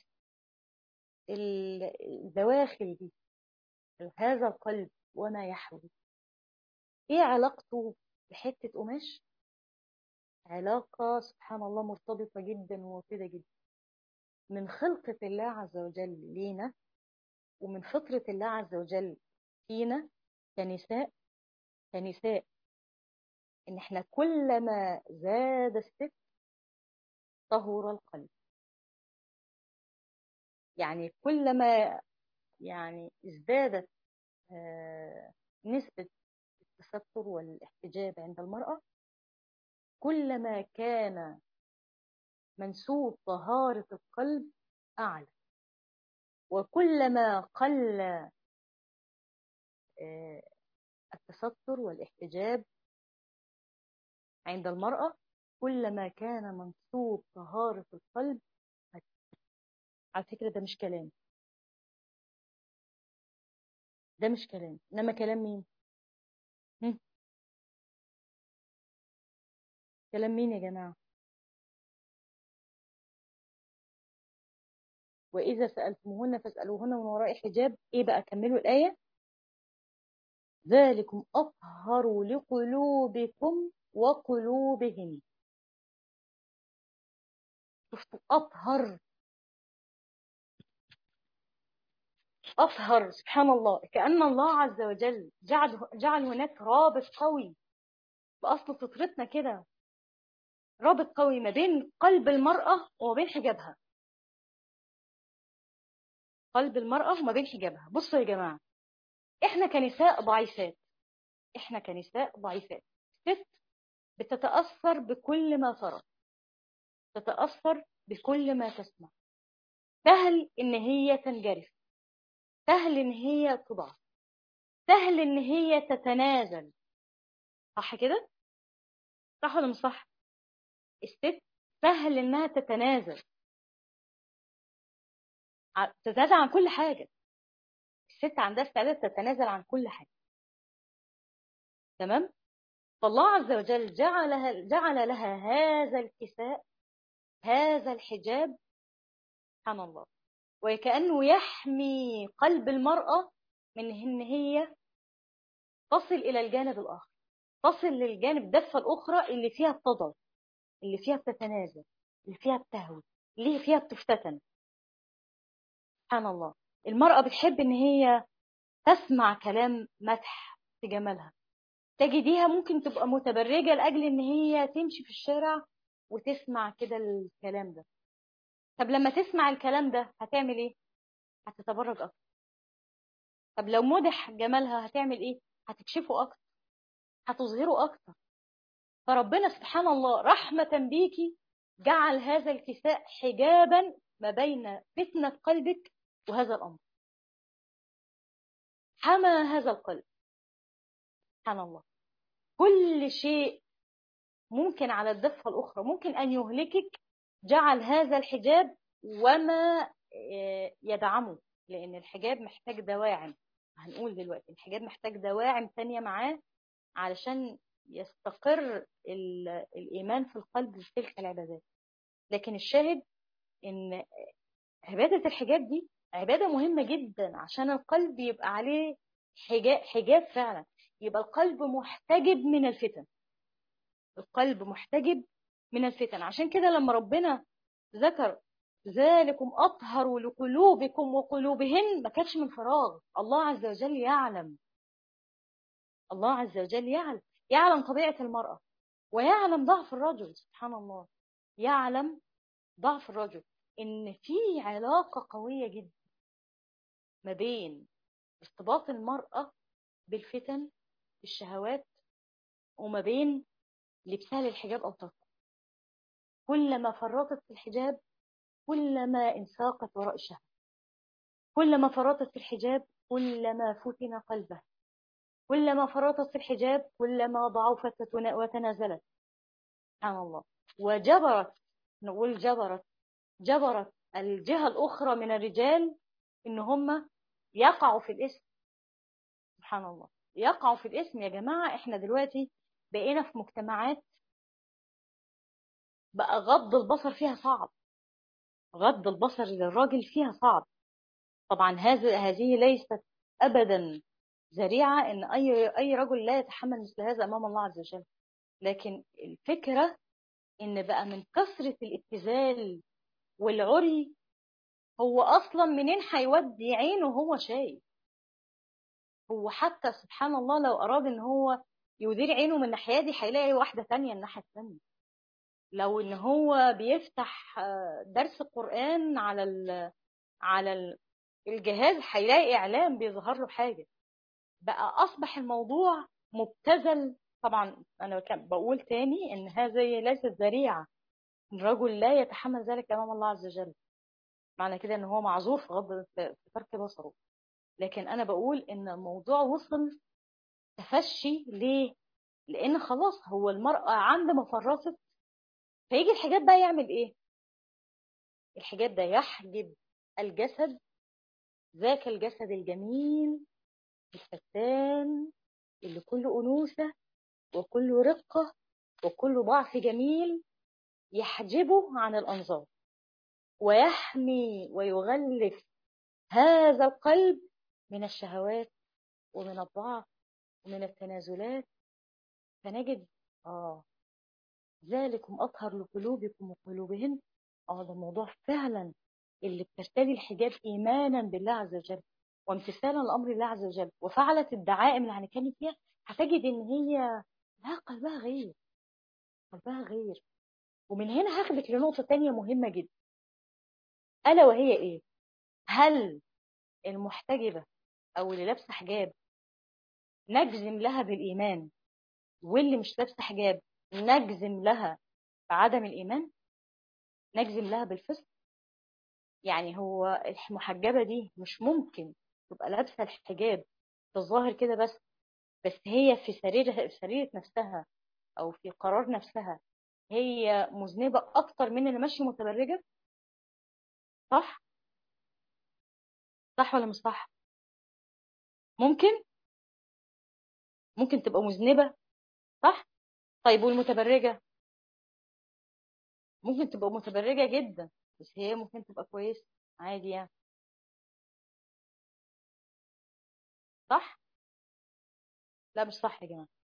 الدواخل دي، هذا القلب وما يحوي، ايه علاقته بحتة قماش؟ علاقة سبحان الله مرتبطة جدا ووطيدة جدا، من خلقة الله عز وجل لينا، ومن فطرة الله عز وجل فينا كنساء. كنساء، ان احنا كلما زاد الست طهر القلب. يعني كلما يعني ازدادت نسبة التستر والاحتجاب عند المرأة، كلما كان منسوب طهارة القلب أعلى. وكلما قل آه، التستر والاحتجاب عند المرأة، كلما كان منسوب طهارة القلب. على فكرة ده مش كلام، ده مش كلام، إنما كلام مين؟ هم؟ كلام مين يا جماعة؟ وإذا سألتموهن فاسألوهن من وراء حجاب. إيه بقى؟ كملوا الآية. ذلكم أطهر لقلوبكم وقلوبهم. شفتوا؟ أطهر. أطهر، سبحان الله. كأن الله عز وجل جعل هناك رابط قوي بأصل فطرتنا كده، رابط قوي ما بين قلب المرأة وما بين حجابها. قلب المرأة وما بين حجابها. بصوا يا جماعة، إحنا كنساء ضعيفات. إحنا كنساء ضعيفات. ست بتتأثر بكل ما ترى، تتأثر بكل ما تسمع، سهل إن هي تنجرف، سهل إن هي تضعف، سهل إن هي تتنازل. صح كده؟ صح ولا مش صح؟ الست سهل إنها تتنازل، تتنازل عن كل حاجة. الست عندها استعداد تتنازل عن كل حاجة. تمام؟ فالله عز وجل جعل لها هذا الكساء، هذا الحجاب، سبحان الله، وكأنه يحمي قلب المرأة من إن هي تصل إلى الجانب الآخر، تصل للجانب الدفة الأخرى اللي فيها التضاد، اللي فيها بتتنازل، اللي فيها بتهوي، اللي فيها بتفتتن. سبحان الله. المرأة بتحب إن هي تسمع كلام مدح في جمالها. تجديها ممكن تبقى متبرجة لأجل إن هي تمشي في الشارع وتسمع كده الكلام ده. طب لما تسمع الكلام ده هتعمل إيه؟ هتتبرج أكتر. طب لو مدح جمالها هتعمل إيه؟ هتكشفه أكتر، هتظهره أكتر. فربنا سبحان الله رحمة بيكي جعل هذا الكساء حجابا ما بين فتنة قلبك وهذا الأمر، حمى هذا القلب. سبحان الله. كل شيء ممكن على الضفة الأخرى ممكن أن يهلكك، جعل هذا الحجاب وما يدعمه. لأن الحجاب محتاج دواعم، هنقول دلوقتي الحجاب محتاج دواعم تانية معاه علشان يستقر الإيمان في القلب بتلك العبادات. لكن الشاهد إن عبادة الحجاب دي عبادة مهمة جدا عشان القلب يبقى عليه حجاب فعلا، يبقى القلب محتجب من الفتن. القلب محتجب من الفتن. عشان كده لما ربنا ذكر ذلكم أطهر لقلوبكم وقلوبهن، ما كانش من فراغ. الله عز وجل يعلم، الله عز وجل يعلم طبيعة المرأة، ويعلم ضعف الرجل. سبحان الله. يعلم ضعف الرجل، إن في علاقة قوية جدا ما بين ارتباط المرأة بالفتن، بالشهوات، وما بين لبسها للحجاب أو تركه. كلما فرطت في الحجاب كلما انساقت وراء الشهوة، كلما فرطت في الحجاب كلما فتن قلبها، كلما فرطت في الحجاب كلما ضعفت وتنازلت. سبحان الله. وجبرت، نقول جبرت الجهة الأخرى من الرجال إن هم يقعوا في الإثم. سبحان الله، يقعوا في الإثم. يا جماعة إحنا دلوقتي بقينا في مجتمعات بقى غض البصر فيها صعب، غض البصر للراجل فيها صعب. طبعا هذه ليست أبدا ذريعة إن أي رجل لا يتحمل مثل هذا أمام الله عز وجل. لكن الفكرة إن بقى من كثرة الابتذال والعري، هو أصلا منين هيودي عينه؟ هو شايف. هو حتى سبحان الله لو أراد إن هو يدير عينه من الناحية دي هيلاقي واحدة تانية الناحية التانية. لو إن هو بيفتح درس قرآن على الجهاز هيلاقي إعلان بيظهر له حاجة. بقى أصبح الموضوع مبتذل. طبعا أنا بقول تاني إن هذه ليست ذريعة. الرجل لا يتحمل ذلك أمام الله عز وجل، معنى كده إن هو معذور في في ترك بصره. لكن أنا بقول إن الموضوع وصل تفشي. ليه؟ لأن خلاص هو المرأة عند ما فرطت، فيجي الحجاب بقى يعمل إيه؟ الحجاب ده يحجب الجسد، ذاك الجسد الجميل الفتان اللي كله أنوثة وكله رقة وكله ضعف جميل، يحجبه عن الأنظار ويحمي ويغلف هذا القلب من الشهوات ومن الضعف ومن التنازلات. فنجد ذلكم أطهر لقلوبكم وقلوبهن. ده الموضوع فعلا اللي بترتدي الحجاب إيمانا بالله عز وجل وامتثالا لأمر الله عز وجل وفعلت الدعائم اللي هنتكلم فيها، هتجد إن هي لا، قلبها غير، قلبها غير. ومن هنا هاخدك لنقطة تانية مهمة جدا، ألا وهي إيه؟ هل المحتجبة أو اللي لابسة حجاب نجزم لها بالإيمان، واللي مش لابسة حجاب نجزم لها بعدم الإيمان، نجزم لها بالفسق؟ يعني هو المحجبة دي مش ممكن تبقى لابسة الحجاب في الظاهر كده بس هي في سريرة نفسها أو في قرار نفسها هي مذنبة أكتر من اللي ماشية متبرجة؟ صح؟ صح ولا مش صح؟ ممكن تبقى مذنبة، صح؟ طيب والمتبرجة؟ ممكن تبقى متبرجة جدا بس هي ممكن تبقى كويسة عادي يعني. صح؟ لا مش صح يا جماعة،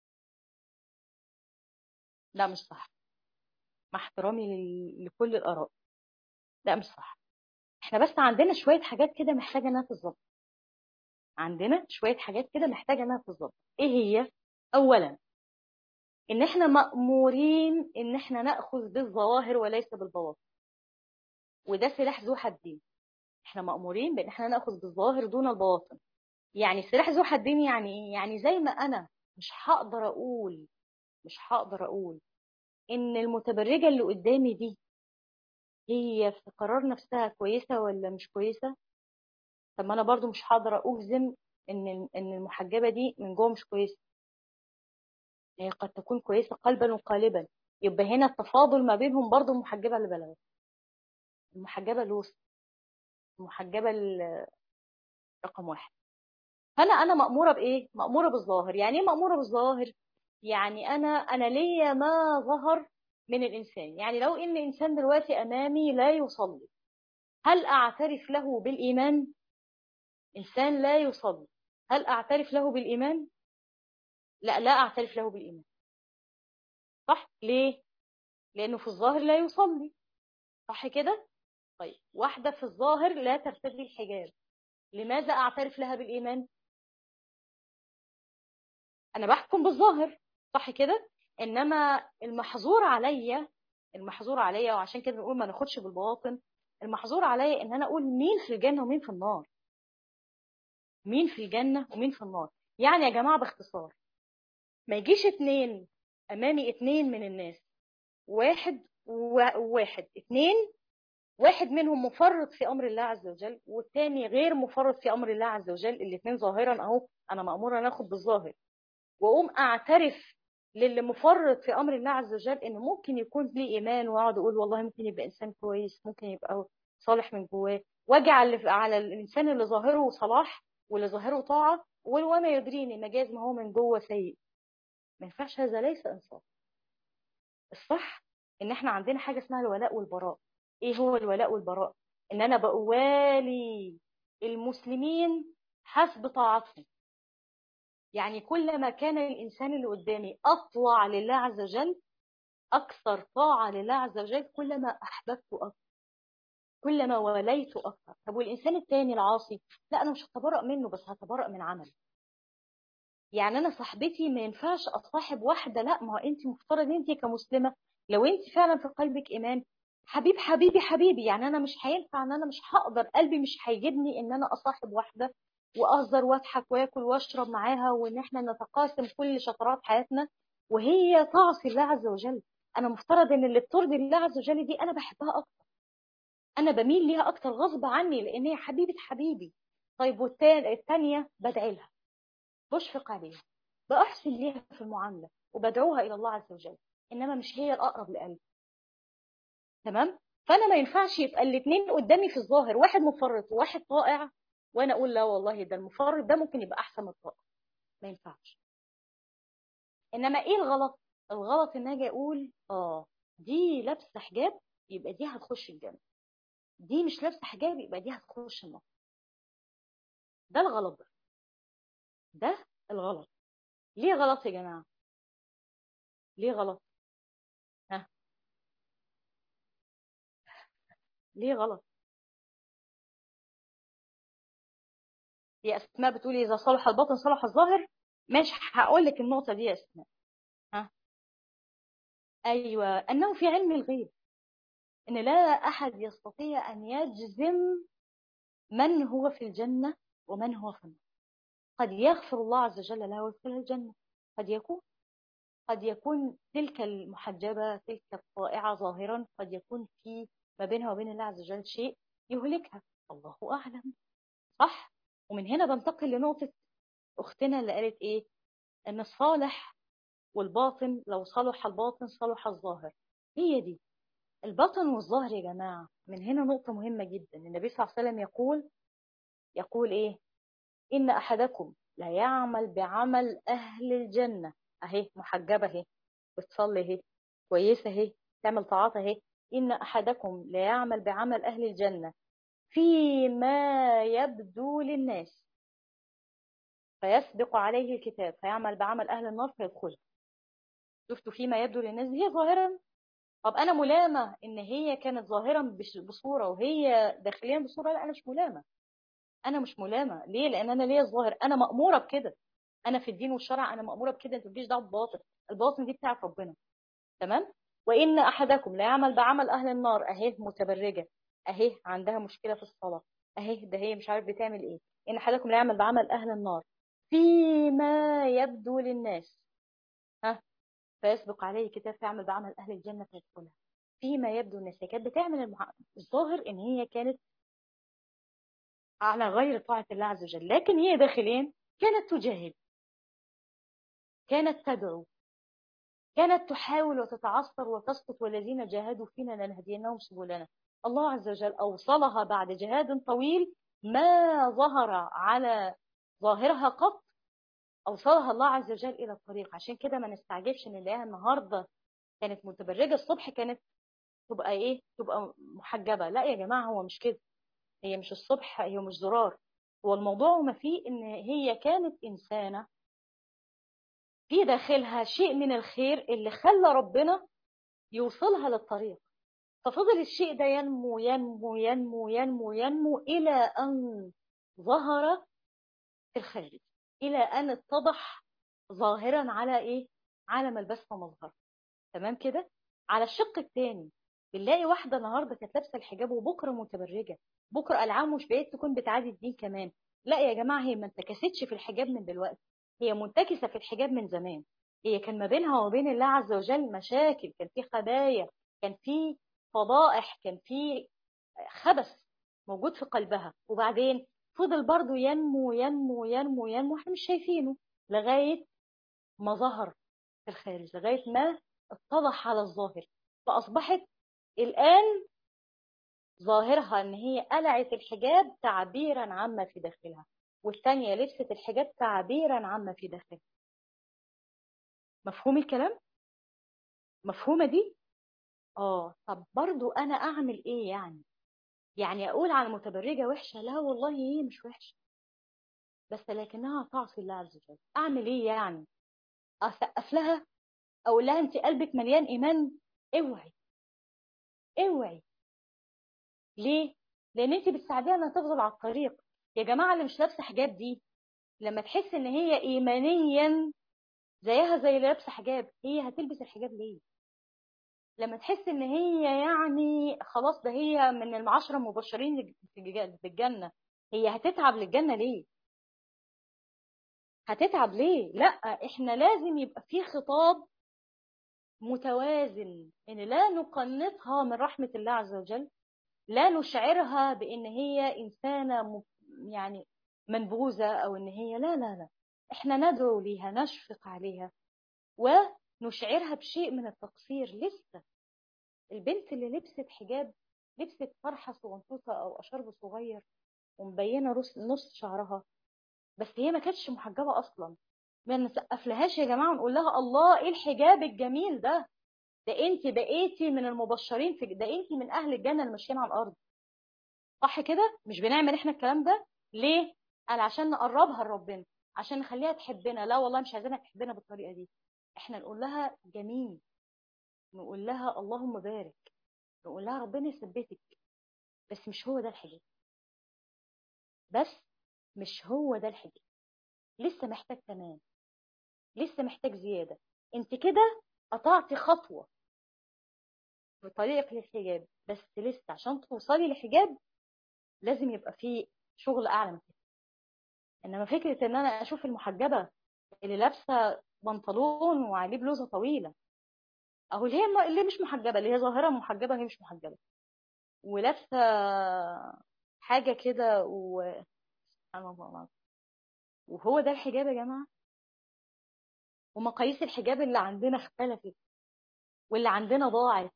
لا مش صح، مع احترامي لكل الآراء. لا مش صح. احنا بس عندنا شوية حاجات كده محتاجة انها تتظبط. عندنا شوية حاجات كده محتاجة انها تتظبط. ايه هي؟ اولا ان احنا مأمورين ان احنا نأخذ بالظواهر وليس بالبواطن، وده سلاح ذو حدين. احنا مأمورين بان احنا نأخذ بالظواهر دون البواطن. يعني سلاح ذو حدين يعني ايه؟ يعني زي ما انا مش هقدر اقول ان المتبرجة اللي قدامي دي هي في قرار نفسها كويسة ولا مش كويسة، طب ما انا برضو مش هقدر اجزم ان المحجبة دي من جوه مش كويسة. هي قد تكون كويسة قلبا وقالبا. يبقى هنا التفاضل ما بينهم. برضو المحجبة اللي بلغت، المحجبة الوسط، المحجبة رقم واحد. فانا مأمورة بايه؟ مأمورة بالظاهر. يعني ايه مأمورة بالظاهر؟ يعني انا ليا ما ظهر من الانسان. يعني لو ان انسان دلوقتي امامي لا يصلي، هل اعترف له بالايمان؟ انسان لا يصلي، هل اعترف له بالايمان؟ لا، لا اعترف له بالايمان. صح؟ ليه؟ لانه في الظاهر لا يصلي. صح كده؟ طيب واحدة في الظاهر لا ترتدي الحجاب، لماذا اعترف لها بالايمان؟ انا بحكم بالظاهر، صح كده؟ انما المحظور عليا وعشان كده بنقول ما ناخدش بالبواطن. المحظور عليا ان انا اقول مين في الجنه ومين في النار، مين في الجنه ومين في النار. يعني يا جماعه باختصار، ما يجيش اتنين امامي، اتنين من الناس، واحد وواحد، اتنين، واحد منهم مفرط في امر الله عز وجل والتاني غير مفرط في امر الله عز وجل. الاتنين ظاهرا اهو انا مأموره ناخد بالظاهر، واقوم اعترف للي مفرط في امر الله عز وجل انه ممكن يكون ليه ايمان ويقعد يقول والله ممكن يبقى انسان كويس، ممكن يبقى صالح من جواه، واجي على الانسان اللي ظاهره صلاح واللي ظاهره طاعه وما يدريني مجاز ما هو من جوه سيء. ما ينفعش، هذا ليس انصاف. الصح ان احنا عندنا حاجه اسمها الولاء والبراء. ايه هو الولاء والبراء؟ ان انا بوالي المسلمين حسب طاعتهم. يعني كلما كان الانسان اللي قدامي اطوع لله عز وجل، اكثر طاعه لله عز وجل، كلما احببته اكثر، كلما وليته اكثر. طب والانسان التاني العاصي؟ لا، انا مش هتبرأ منه، بس هتبرأ من عمله. يعني انا صاحبتي ما ينفعش اصاحب واحده، لا، ما هو انت مفترض انت كمسلمه لو انت فعلا في قلبك ايمان، حبيب حبيبي حبيبي، يعني انا مش هينفع ان انا مش هقدر، قلبي مش هيجيبني ان انا اصاحب واحده واهزر واضحك واكل واشرب معاها وان احنا نتقاسم كل شطرات حياتنا وهي تعصي الله عز وجل. انا مفترض ان اللي بترضي الله عز وجل دي انا بحبها اكتر، انا بميل ليها اكتر غصب عني لان هي حبيبه حبيبي. طيب والتانيه بدعي لها، بشفق عليها، بأحسن ليها في المعاملة وبدعوها إلى الله عز وجل، إنما مش هي الأقرب لقلبي. تمام؟ فأنا ما ينفعش يبقى الاتنين قدامي في الظاهر، واحد مفرط وواحد طائع، وأنا أقول لا والله ده المفرط ده ممكن يبقى أحسن من الطائع. ما ينفعش. إنما إيه الغلط؟ الغلط إن أجي أقول دي لابسة حجاب يبقى دي هتخش الجنة، دي مش لابسة حجاب يبقى دي هتخش النار. ده الغلط ده الغلط. ليه غلط يا جماعة؟ ليه غلط؟ ها؟ ليه غلط؟ هي اسماء بتقولي اذا صلح الباطن صلح الظاهر. ماشي، هقول لك النقطه دي يا اسماء. ها؟ ايوه، انه في علم الغيب ان لا احد يستطيع ان يجزم من هو في الجنه ومن هو في النار. قد يغفر الله عز وجل له ويدخله الجنه، قد يكون، قد يكون تلك المحجبه تلك الطائعه ظاهرا، قد يكون في ما بينها وبين الله عز وجل شيء يهلكها، الله اعلم. صح. ومن هنا بنتقل لنقطه اختنا اللي قالت ايه، ان الصالح والباطن لو صلح الباطن صلح الظاهر. هي دي الباطن والظاهر يا جماعة. من هنا نقطة مهمة جدا، النبي صلى الله عليه وسلم يقول ايه، إن أحدكم لا يعمل بعمل أهل الجنة. أهي محجبة أهي، بتصلي أهي، كويسة أهي، تعمل طاعات أهي. إن أحدكم لا يعمل بعمل أهل الجنة فيما يبدو للناس فيسبق عليه الكتاب فيعمل بعمل أهل النار فيدخلها. شفتوا فيما يبدو للناس دي هي ظاهرا. طب انا ملامه ان هي كانت ظاهرا بصوره وهي داخليا بصوره؟ لا، انا مش ملامه. انا مش ملامه. ليه؟ لان انا ليا الظاهر، انا ماموره بكده. انا في الدين والشرع انا ماموره بكده، انت مالكيش دعوه بالباطن. الباطن دي بتاعت ربنا. تمام. وان احدكم لا يعمل بعمل اهل النار، اهي متبرجه، اهي عندها مشكله في الصلاه، اهي ده هي مش عارف بتعمل ايه. ان احدكم لا يعمل بعمل اهل النار فيما يبدو للناس، ها، فيسبق عليه الكتاب فيعمل بعمل اهل الجنه فيدخلها. فيما يبدو ان هي كانت بتعمل الظاهر ان هي كانت على غير طاعه الله عز وجل، لكن هي داخليا كانت تجاهد، كانت تدعو، كانت تحاول وتتعثر وتسقط، والذين جاهدوا فينا لنهدينهم سبلنا. الله عز وجل اوصلها بعد جهاد طويل ما ظهر على ظاهرها قط، اوصلها الله عز وجل الى الطريق. عشان كده ما نستعجبش ان نلاقيها النهارده كانت متبرجه، الصبح كانت تبقى ايه، تبقى محجبه. لا يا جماعه، هو مش كده. هي مش الصبح، هي مش زرار. هو الموضوع ما فيه ان هي كانت انسانه في داخلها شيء من الخير اللي خلى ربنا يوصلها للطريق، ففضل الشيء ده ينمو ينمو ينمو ينمو ينمو الى ان ظهر في الخارج، الى ان اتضح ظاهرا على ايه، على ملبسها ومظهرها. تمام كده. على الشق الثاني بنلاقي واحده النهارده كانت لابسه الحجاب وبكره متبرجه، بكره العام مش بقيت تكون بتعادي الدين كمان. لا يا جماعه، هي ما انتكستش في الحجاب من دلوقتي، هي منتكسه في الحجاب من زمان. هي كان ما بينها وبين الله عز وجل مشاكل، كان في خبايا، كان في فضائح، كان في خبث موجود في قلبها، وبعدين فضل برضو ينمو ينمو ينمو ينمو، احنا مش شايفينه لغايه ما ظهر في الخارج لغاية ما اتضح على الظاهر، فأصبحت الآن ظاهرها ان هي قلعت الحجاب تعبيرا عما في داخلها، والثانية لبست الحجاب تعبيرا عما في داخلها. مفهوم الكلام؟ مفهومة دي؟ طب برضو انا اعمل ايه يعني؟ يعني اقول على المتبرجة وحشة؟ لا والله هي مش وحشة، بس لكنها تعصي الله عز وجل. اعمل ايه يعني؟ اسقف لها؟ اقول لها انت قلبك مليان ايمان؟ اوعي، اوعي. ليه؟ لان انت بتساعديها انها تفضل على الطريق. يا جماعة اللي مش لابسة حجاب دي لما تحس ان هي ايمانيا زيها زي اللي لابسه حجاب، هي هتلبس الحجاب ليه؟ لما تحس ان هي يعني خلاص ده هي من العشرة المبشرين بالجنة، هي هتتعب للجنة ليه؟ هتتعب ليه؟ لا، احنا لازم يبقى في خطاب متوازن، ان لا نقنطها من رحمة الله عز وجل، لا نشعرها بان هي انسانة يعني منبوذة، او ان هي لا، احنا ندعو ليها، نشفق عليها، ونشعرها بشيء من التقصير. لسه البنت اللي لبست حجاب، لبست طرحه صغنطوطه او اشرب صغير ومبينه نص شعرها، بس هي ما كانتش محجبه اصلا، ما نسقف لهاش يا جماعه ونقول لها الله ايه الحجاب الجميل ده؟ ده انت بقيتي من المبشرين ده انت من اهل الجنه اللي ماشيين على الارض. صح كده؟ مش بنعمل احنا الكلام ده ليه؟ قال عشان نقربها لربنا، عشان نخليها تحبنا. لا والله مش عايزينها تحبنا بالطريقه دي. احنا نقول لها جميل، نقول لها اللهم بارك، نقول لها ربنا يثبتك، بس مش هو ده الحجاب، بس مش هو ده الحجاب. لسه محتاج كمان، لسه محتاج زيادة. انت كده قطعتي خطوة في طريقك للحجاب، بس لسه عشان توصلي للحجاب لازم يبقى فيه شغل اعلى من كده. انما فكرة ان انا اشوف المحجبة اللي لابسة بنطلون وعليه بلوزة طويلة، اهو اللي مش محجبة، اللي هي ظاهرة محجبة هي مش محجبة، ولابسة حاجة كده سبحان الله، وهو ده الحجاب يا جماعة؟ ومقاييس الحجاب اللي عندنا اختلفت، واللي عندنا ضاعت.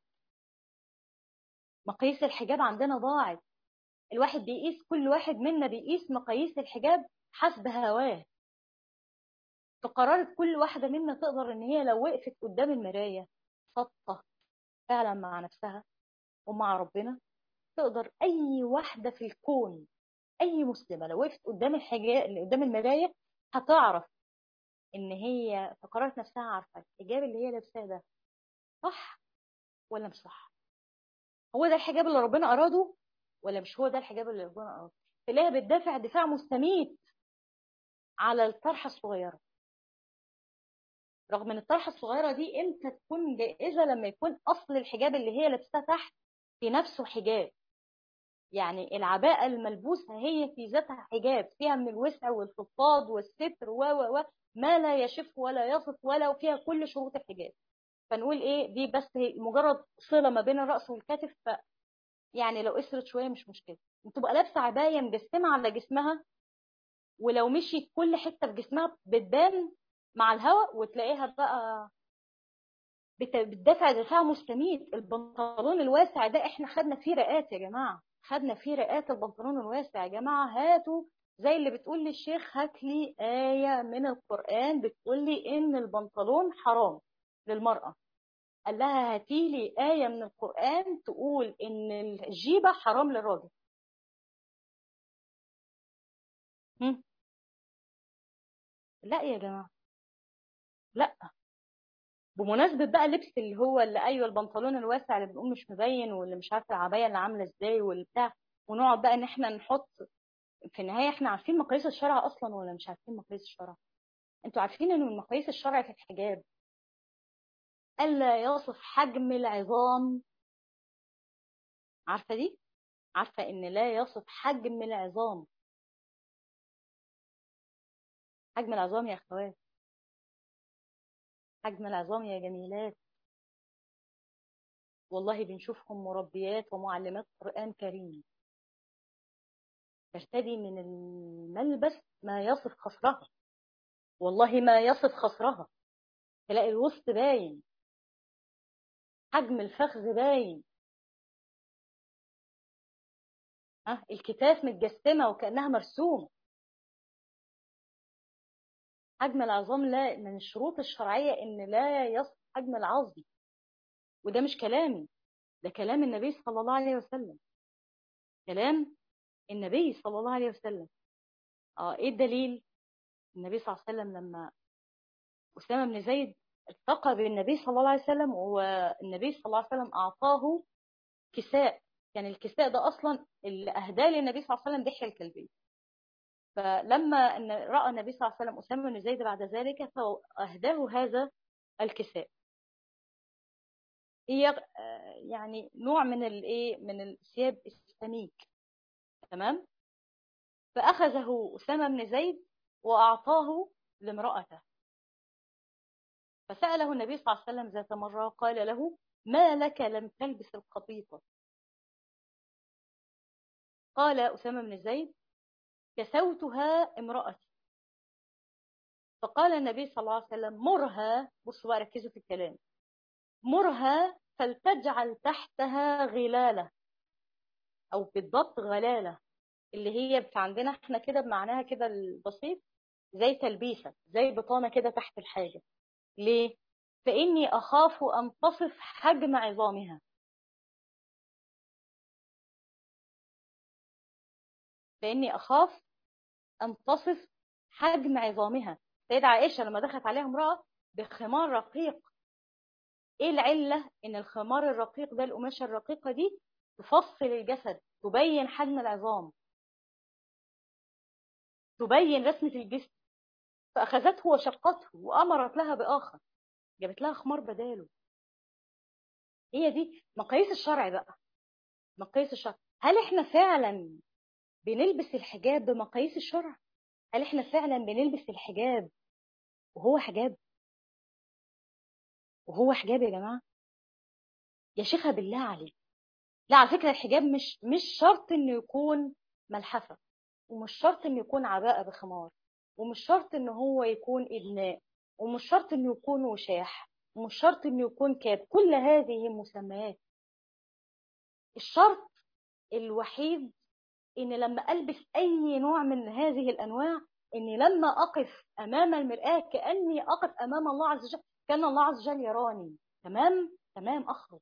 مقاييس الحجاب عندنا ضاعت. الواحد بيقيس، كل واحد منا بيقيس مقاييس الحجاب حسب هواه. فقررت كل واحدة منا تقدر ان هي لو وقفت قدام المراية صادقة فعلا مع نفسها ومع ربنا، تقدر اي واحدة في الكون، اي مسلمة لو وقفت قدام الحجاب اللي قدام المراية هتعرف ان هي فقررت نفسها عارفة الحجاب اللي هي لابساه ده صح ولا مش صح. هو ده الحجاب اللي ربنا أراده ولا مش هو ده الحجاب اللي ربنا أراده. تلاقيها بتدافع دفاع مستميت على الطرحة الصغيرة، رغم ان الطرحة الصغيرة دي امتى تكون جائزة؟ لما يكون أصل الحجاب اللي هي لابساه تحت في نفسه حجاب. يعني العباءة الملبوسة هي في ذاتها حجاب، فيها من الوسع والفضفاض والستر و ما لا يشف ولا يصف، ولا فيها كل شروط الحجاب. فنقول ايه دي؟ بس هي مجرد صلة ما بين الرأس والكتف، يعني لو قصرت شويه مش مشكله. تبقى لابسه عبايه مجسمه على جسمها، ولو مشيت كل حته في جسمها بتبان مع الهواء، وتلاقيها بقى بتدافع دفاع مستميت. البنطلون الواسع ده احنا خدنا فيه رقات يا جماعه، خدنا فيه رقات. البنطلون الواسع يا جماعه هاتوا، زي اللي بتقول للشيخ هات لي آية من القرآن بتقول لي إن البنطلون حرام للمرأة. قال لها هاتي لي آية من القرآن تقول إن الجيبة حرام للراجل. هم؟ لا يا جماعة، لا. بمناسبة بقى اللبس اللي هو اللي أيوه البنطلون الواسع اللي بنقول مش مبين، واللي مش عارفة العباية اللي عاملة ازاي والبتاع، ونقعد بقى إن احنا نحط في النهاية. احنا عارفين مقاييس الشرع أصلا ولا مش عارفين مقاييس الشرع؟ انتوا عارفين إن من مقاييس الشرع في الحجاب ألا يصف حجم العظام؟ عارفة دي؟ عارفة إن لا يصف حجم العظام؟ حجم العظام يا أخوات، حجم العظام يا جميلات. والله بنشوفهم مربيات ومعلمات قرآن كريم ترتدي من الملبس ما يصف خصرها، والله ما يصف خصرها. تلاقي الوسط باين، حجم الفخذ باين، الكتاف متجسمة وكأنها مرسومة. حجم العظام لا، من الشروط الشرعية إن لا يصل حجم العظم. وده مش كلامي، ده كلام النبي صلى الله عليه وسلم، كلام النبي صلى الله عليه وسلم. ايه الدليل؟ النبي صلى الله عليه وسلم لما أسامة بن زيد التقى بالنبي صلى الله عليه وسلم، والنبي صلى الله عليه وسلم أعطاه كساء، كان الكساء ده أصلا اللي أهداه للنبي صلى الله عليه وسلم دحية الكلبي. فلما رأى النبي صلى الله عليه وسلم أسامة بن زيد بعد ذلك فأهداه هذا الكساء. هي يعني نوع من الايه، من الثياب السميك، تمام. فأخذه أسامة بن زيد وأعطاه لامرأته. فسأله النبي صلى الله عليه وسلم ذات مرة قال له: ما لك لم تلبس القطيفة؟ قال أسامة بن زيد: كسوتها امرأتي. فقال النبي صلى الله عليه وسلم: مرها، بصوا بقى ركزوا في الكلام، مرها فلتجعل تحتها غلالة، أو بالضبط غلالة، اللي هي عندنا احنا كده بمعناها كده البسيط، زي تلبيسة، زي بطانة كده تحت الحاجة. ليه؟ فإني أخاف أن تصف حجم عظامها. فإني أخاف أن تصف حجم عظامها. سيدة عائشة لما دخلت عليها امرأة بخمار رقيق، ايه العلة؟ ان الخمار الرقيق ده، القماشة الرقيقة دي تفصل الجسد، تبين حجم العظام، تبين رسمة الجسم. فأخذته وشقته وأمرت لها بآخر، جابت لها خمار بداله. هي دي مقاييس الشرع بقى، مقاييس الشرع. هل احنا فعلا بنلبس الحجاب بمقاييس الشرع؟ هل احنا فعلا بنلبس الحجاب وهو حجاب؟ وهو حجاب يا جماعة؟ يا شيخة بالله عليك، لا على فكرة الحجاب مش شرط انه يكون ملحفة، ومش شرط انه يكون عباءة بخمار، ومش شرط ان هو يكون إدناء، ومش شرط انه يكون وشاح، ومش شرط انه يكون كاب. كل هذه مسميات. الشرط الوحيد ان لما البس اي نوع من هذه الانواع، اني لما اقف امام المرآة كأني اقف امام الله عز وجل، كان الله عز وجل يراني. تمام تمام اخرج.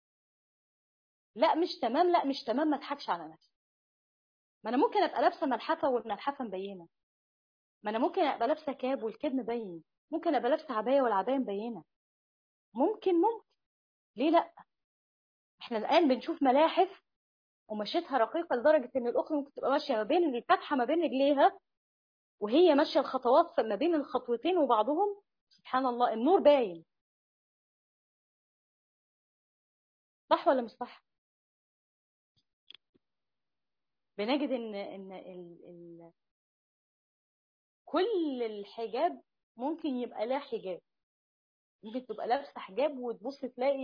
لا مش تمام، لا مش تمام، ما اضحكش على نفسي. ما انا ممكن ابقى لابسه ملحفه والملحفه مبينه، ما انا ممكن ابقى لابسه كاب والكاب مبين، ممكن ابقى لابسه عبايه والعبايه مبينه، ممكن. ليه لا؟ احنا الان بنشوف ملاحف ومشيتها رقيقه لدرجه ان الاخت ممكن تبقى ماشيه ما بين الفتحه ما بين رجليها، وهي ماشيه الخطوات ما بين الخطوتين وبعضهم، سبحان الله النور باين. صح ولا مش صح؟ بنجد ان كل الحجاب ممكن يبقى لا حجاب. ممكن تبقى لابسه حجاب وتبص تلاقي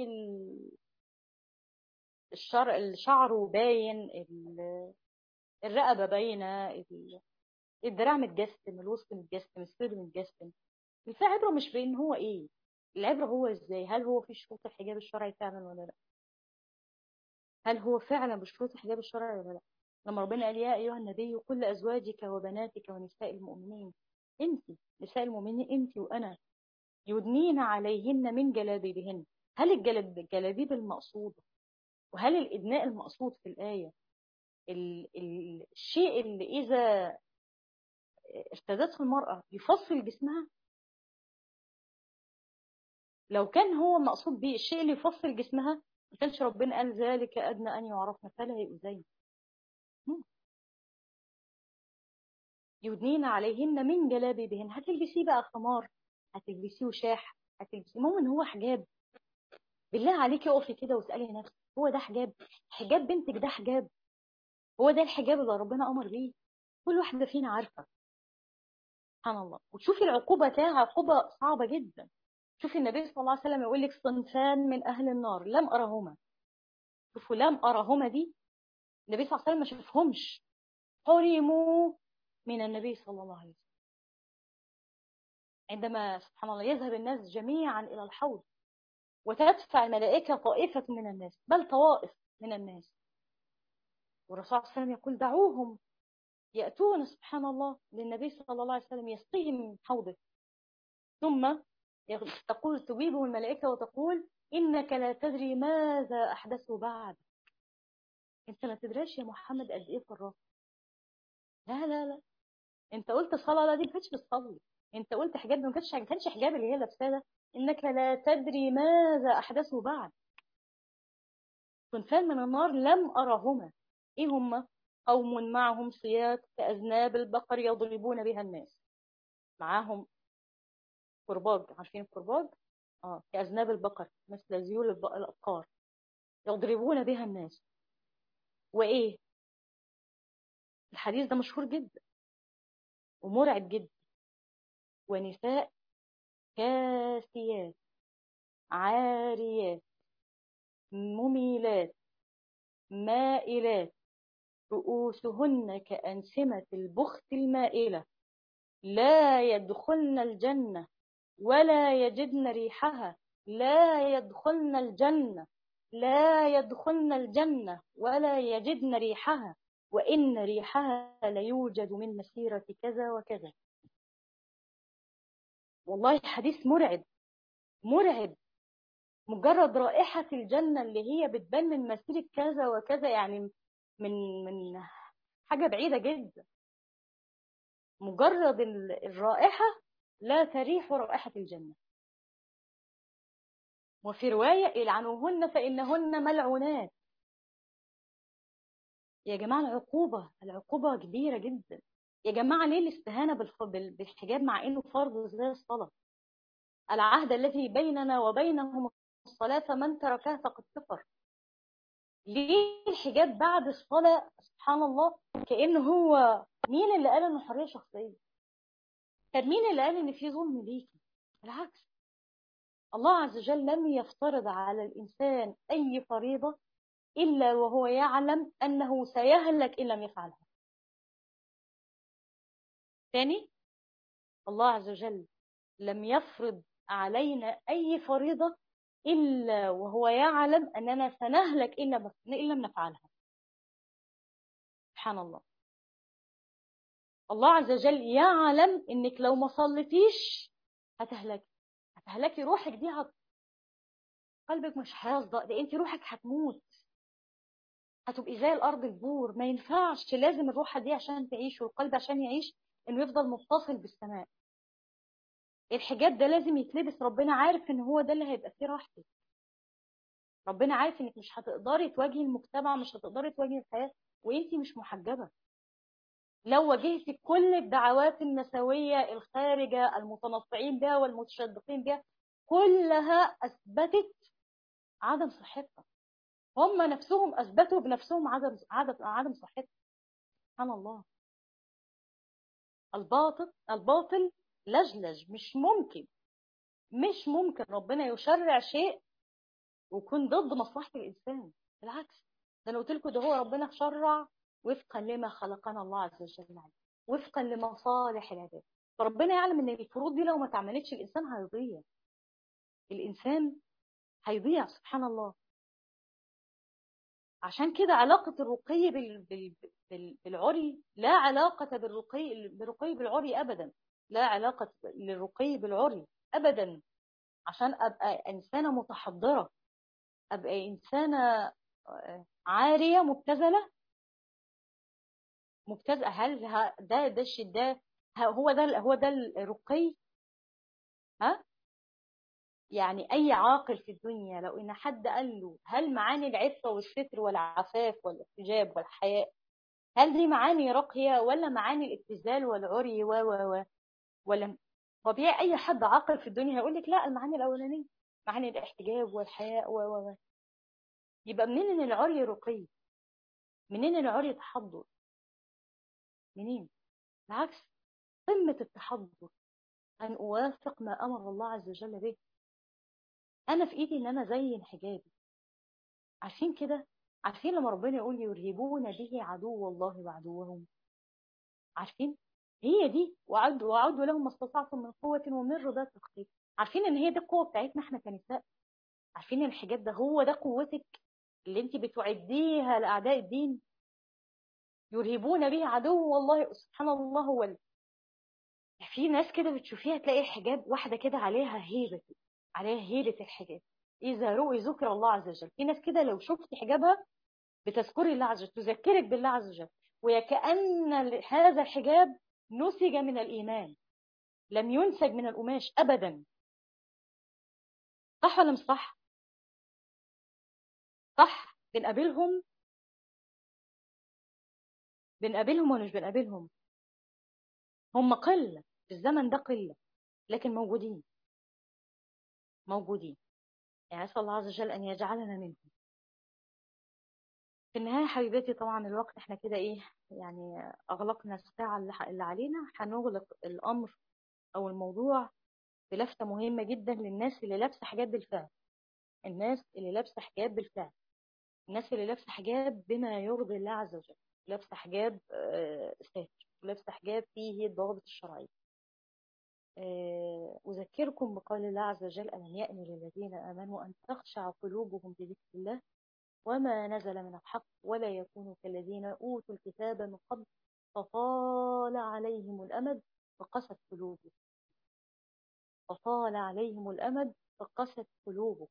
الشعر باين، الرقبه باينه، الدراع متجسم، الوسط متجسم، الصدر متجسم. العبره مش بان هو ايه، العبره هو ازاي. هل هو في شروط الحجاب الشرعي فعلا ولا لا؟ هل هو فعلا بشروط الحجاب الشرعي ولا لا؟ لما ربنا قال: يا ايها النبي قل لازواجك وبناتك ونساء المؤمنين، انت نساء المؤمنين انت وانا، يدنين عليهن من جلابيبهن. هل الجلابيب المقصوده، وهل الادناء المقصود في الايه الشيء اللي اذا ارتدته المراه يفصل جسمها؟ لو كان هو مقصود به الشيء اللي يفصل جسمها، ما كانش ربنا قال: ذلك ادنى ان يعرفن فلا يؤذين. يدنين عليهن من جلابيبهن. هتلبسيه بقى خمار، هتلبسيه وشاح، هتلبسيه، المهم ان هو حجاب. بالله عليكي اقفي كده واسالي نفسك: هو ده حجاب؟ حجاب بنتك ده حجاب؟ هو ده الحجاب اللي ربنا امر بيه؟ كل واحده فينا عارفه. سبحان الله. وتشوفي العقوبه تلاقيها عقوبه صعبه جدا. شوفي النبي صلى الله عليه وسلم يقول لك: صنفان من اهل النار لم ارهما. شوفوا لم ارهما دي، النبي صلى الله عليه وسلم ما شافهمش، حرموا من النبي صلى الله عليه وسلم. عندما سبحان الله يذهب الناس جميعا إلى الحوض وتدفع الملائكة طائفة من الناس، بل طوائف من الناس، والرسول صلى الله عليه وسلم يقول دعوهم يأتون سبحان الله للنبي صلى الله عليه وسلم يسقيهم من حوضه، ثم تقول تجيبه الملائكة وتقول إنك لا تدري ماذا أحدثوا بعد. أنت ما تدريش يا محمد قد إيه فرط. لا لا لا، أنت قلت صلاة، لا دي ما كانتش بتصلي. أنت قلت حجاب، ما كانش حجاب اللي هي لابساه ده. إنك لا تدري ماذا أحدثوا بعد. صنفان من النار لم أرهما. إيه هما؟ قوم معهم سياط كأذناب البقر يضربون بها الناس. معاهم كرباج، عارفين الكرباج؟ كأذناب البقر، مثل ذيول الأبقار يضربون بها الناس. وإيه؟ الحديث ده مشهور جدا ومرعب جدا. ونساء كاسيات عاريات مميلات مائلات رؤوسهن كأنسمة البخت المائلة لا يدخلن الجنة ولا يجدن ريحها. لا يدخلن الجنة، لا يدخلن الجنة ولا يجدن ريحها، وإن ريحها ليوجد من مسيرة كذا وكذا. والله حديث مرعب مرعب. مجرد رائحة الجنة اللي هي بتبان من مسيرة كذا وكذا، يعني من حاجة بعيدة جدا. مجرد الرائحة لا تريح رائحة الجنة. وفي رواية العنوهن فإنهن ملعونات. يا جماعة العقوبة كبيرة جدا. يا جماعة ليه الاستهانة بالحجاب مع إنه فرض زي الصلاة؟ العهد الذي بيننا وبينهم الصلاة فمن تركها فقد كفر. ليه الحجاب بعد الصلاة؟ سبحان الله. كأنه هو مين اللي قال إنه حرية شخصية؟ كان مين اللي قال إن في ظلم ليكي؟ بالعكس، الله عز وجل لم يفترض على الإنسان أي فريضة إلا وهو يعلم أنه سيهلك إن لم يفعلها. ثاني، الله عز وجل لم يفرض علينا أي فريضة إلا وهو يعلم أننا سنهلك إن لم نفعلها. سبحان الله. الله عز وجل يعلم إنك لو ما صليتيش هتهلكي روحك دي، قلبك مش هيصدق، ده انت روحك هتموت، هتبقي زي الارض البور. ما ينفعش، لازم الروح دي عشان تعيش والقلب عشان يعيش انه يفضل متصل بالسماء. الحجاب ده لازم يتلبس. ربنا عارف ان هو ده اللي هيبقى فيه راحتك. ربنا عارف انك مش هتقدري تواجهي المجتمع، مش هتقدري تواجهي الحياة وانتي مش محجبة. لو واجهتي كل الدعوات النسوية الخارجة المتنطعين بها والمتشدقين بها، كلها أثبتت عدم صحتها. هم نفسهم أثبتوا بنفسهم عدم صحتها. سبحان الله. الباطل لجلج. مش ممكن ربنا يشرع شيء ويكون ضد مصلحة الإنسان. بالعكس، ده أنا قلت لكم ده هو ربنا شرع وفقا لما خلقنا الله عز وجل عليه، وفقا لمصالح العباد. فربنا يعلم ان الفروض دي لو ما اتعملتش الانسان هيضيع. الانسان هيضيع سبحان الله. عشان كده علاقة الرقي بالعري لا علاقة بالرقي بالعري أبدا. لا علاقة للرقي بالعري أبدا. عشان أبقى إنسانة متحضرة، أبقى إنسانة عارية مبتذلة. هل ده الشيء ده هو ده الرقي؟ ها؟ يعني أي عاقل في الدنيا لو إن حد قال له هل معاني العفة والستر والعفاف والاحتجاب والحياء هل دي معاني راقية ولا معاني الابتذال والعري ولا طبيعي أي حد عاقل في الدنيا هيقول لك لا، المعاني الأولانية معاني الاحتجاب والحياء يبقى منين إن العري رقي؟ منين العري تحضر؟ منين؟ بالعكس، قمة التحضر أن أوافق ما أمر الله عز وجل به. أنا في إيدي إن أنا زين حجابي. عارفين كده؟ عارفين لما ربنا يقول يرهبون به عدو الله وعدوهم؟ عارفين هي دي، وعدوا لهم ما استطعتم من قوة ومن رباط الخيل. عارفين ان هي دي القوة بتاعتنا احنا كنساء؟ عارفين ان الحجاب ده هو ده قوتك اللي انت بتعديها لاعداء الدين، يرهبون به عدو الله سبحان الله. هو في ناس كده بتشوفيها تلاقي الحجاب واحدة كده عليها هيبة، عليها هيبة الحجاب. إذا رؤي ذكر الله عز وجل. في ناس كده لو شفت حجابها بتذكري الله عز وجل، تذكرك بالله عز وجل، وكأن هذا الحجاب نسج من الإيمان، لم ينسج من القماش أبدا. صح ولا مش صح؟ صح. بنقابلهم ولا مش بنقابلهم؟ هم قلة في الزمن ده، قلة، لكن موجودين، موجودين. يعني أسأل الله عز وجل أن يجعلنا منهم. في النهاية حبيبتي، طبعا الوقت احنا كده ايه يعني، أغلقنا الساعة اللي علينا. هنغلق الأمر أو الموضوع بلفتة مهمة جدا للناس اللي لابسة حجاب بالفعل. الناس اللي لابسة حجاب بالفعل، الناس اللي لابسة حجاب بما يرضي الله عز وجل، لابسة حجاب ساتر، لابسة حجاب فيه الضوابط الشرعية. أذكركم بقول الله عز وجل: ألم يأن للذين آمنوا أن تخشع قلوبهم لذكر الله وما نزل من الحق ولا يكونوا كالذين أوتوا الكتاب من قبل فطال عليهم الأمد فقست قلوبهم. فطال عليهم الأمد فقست قلوبهم.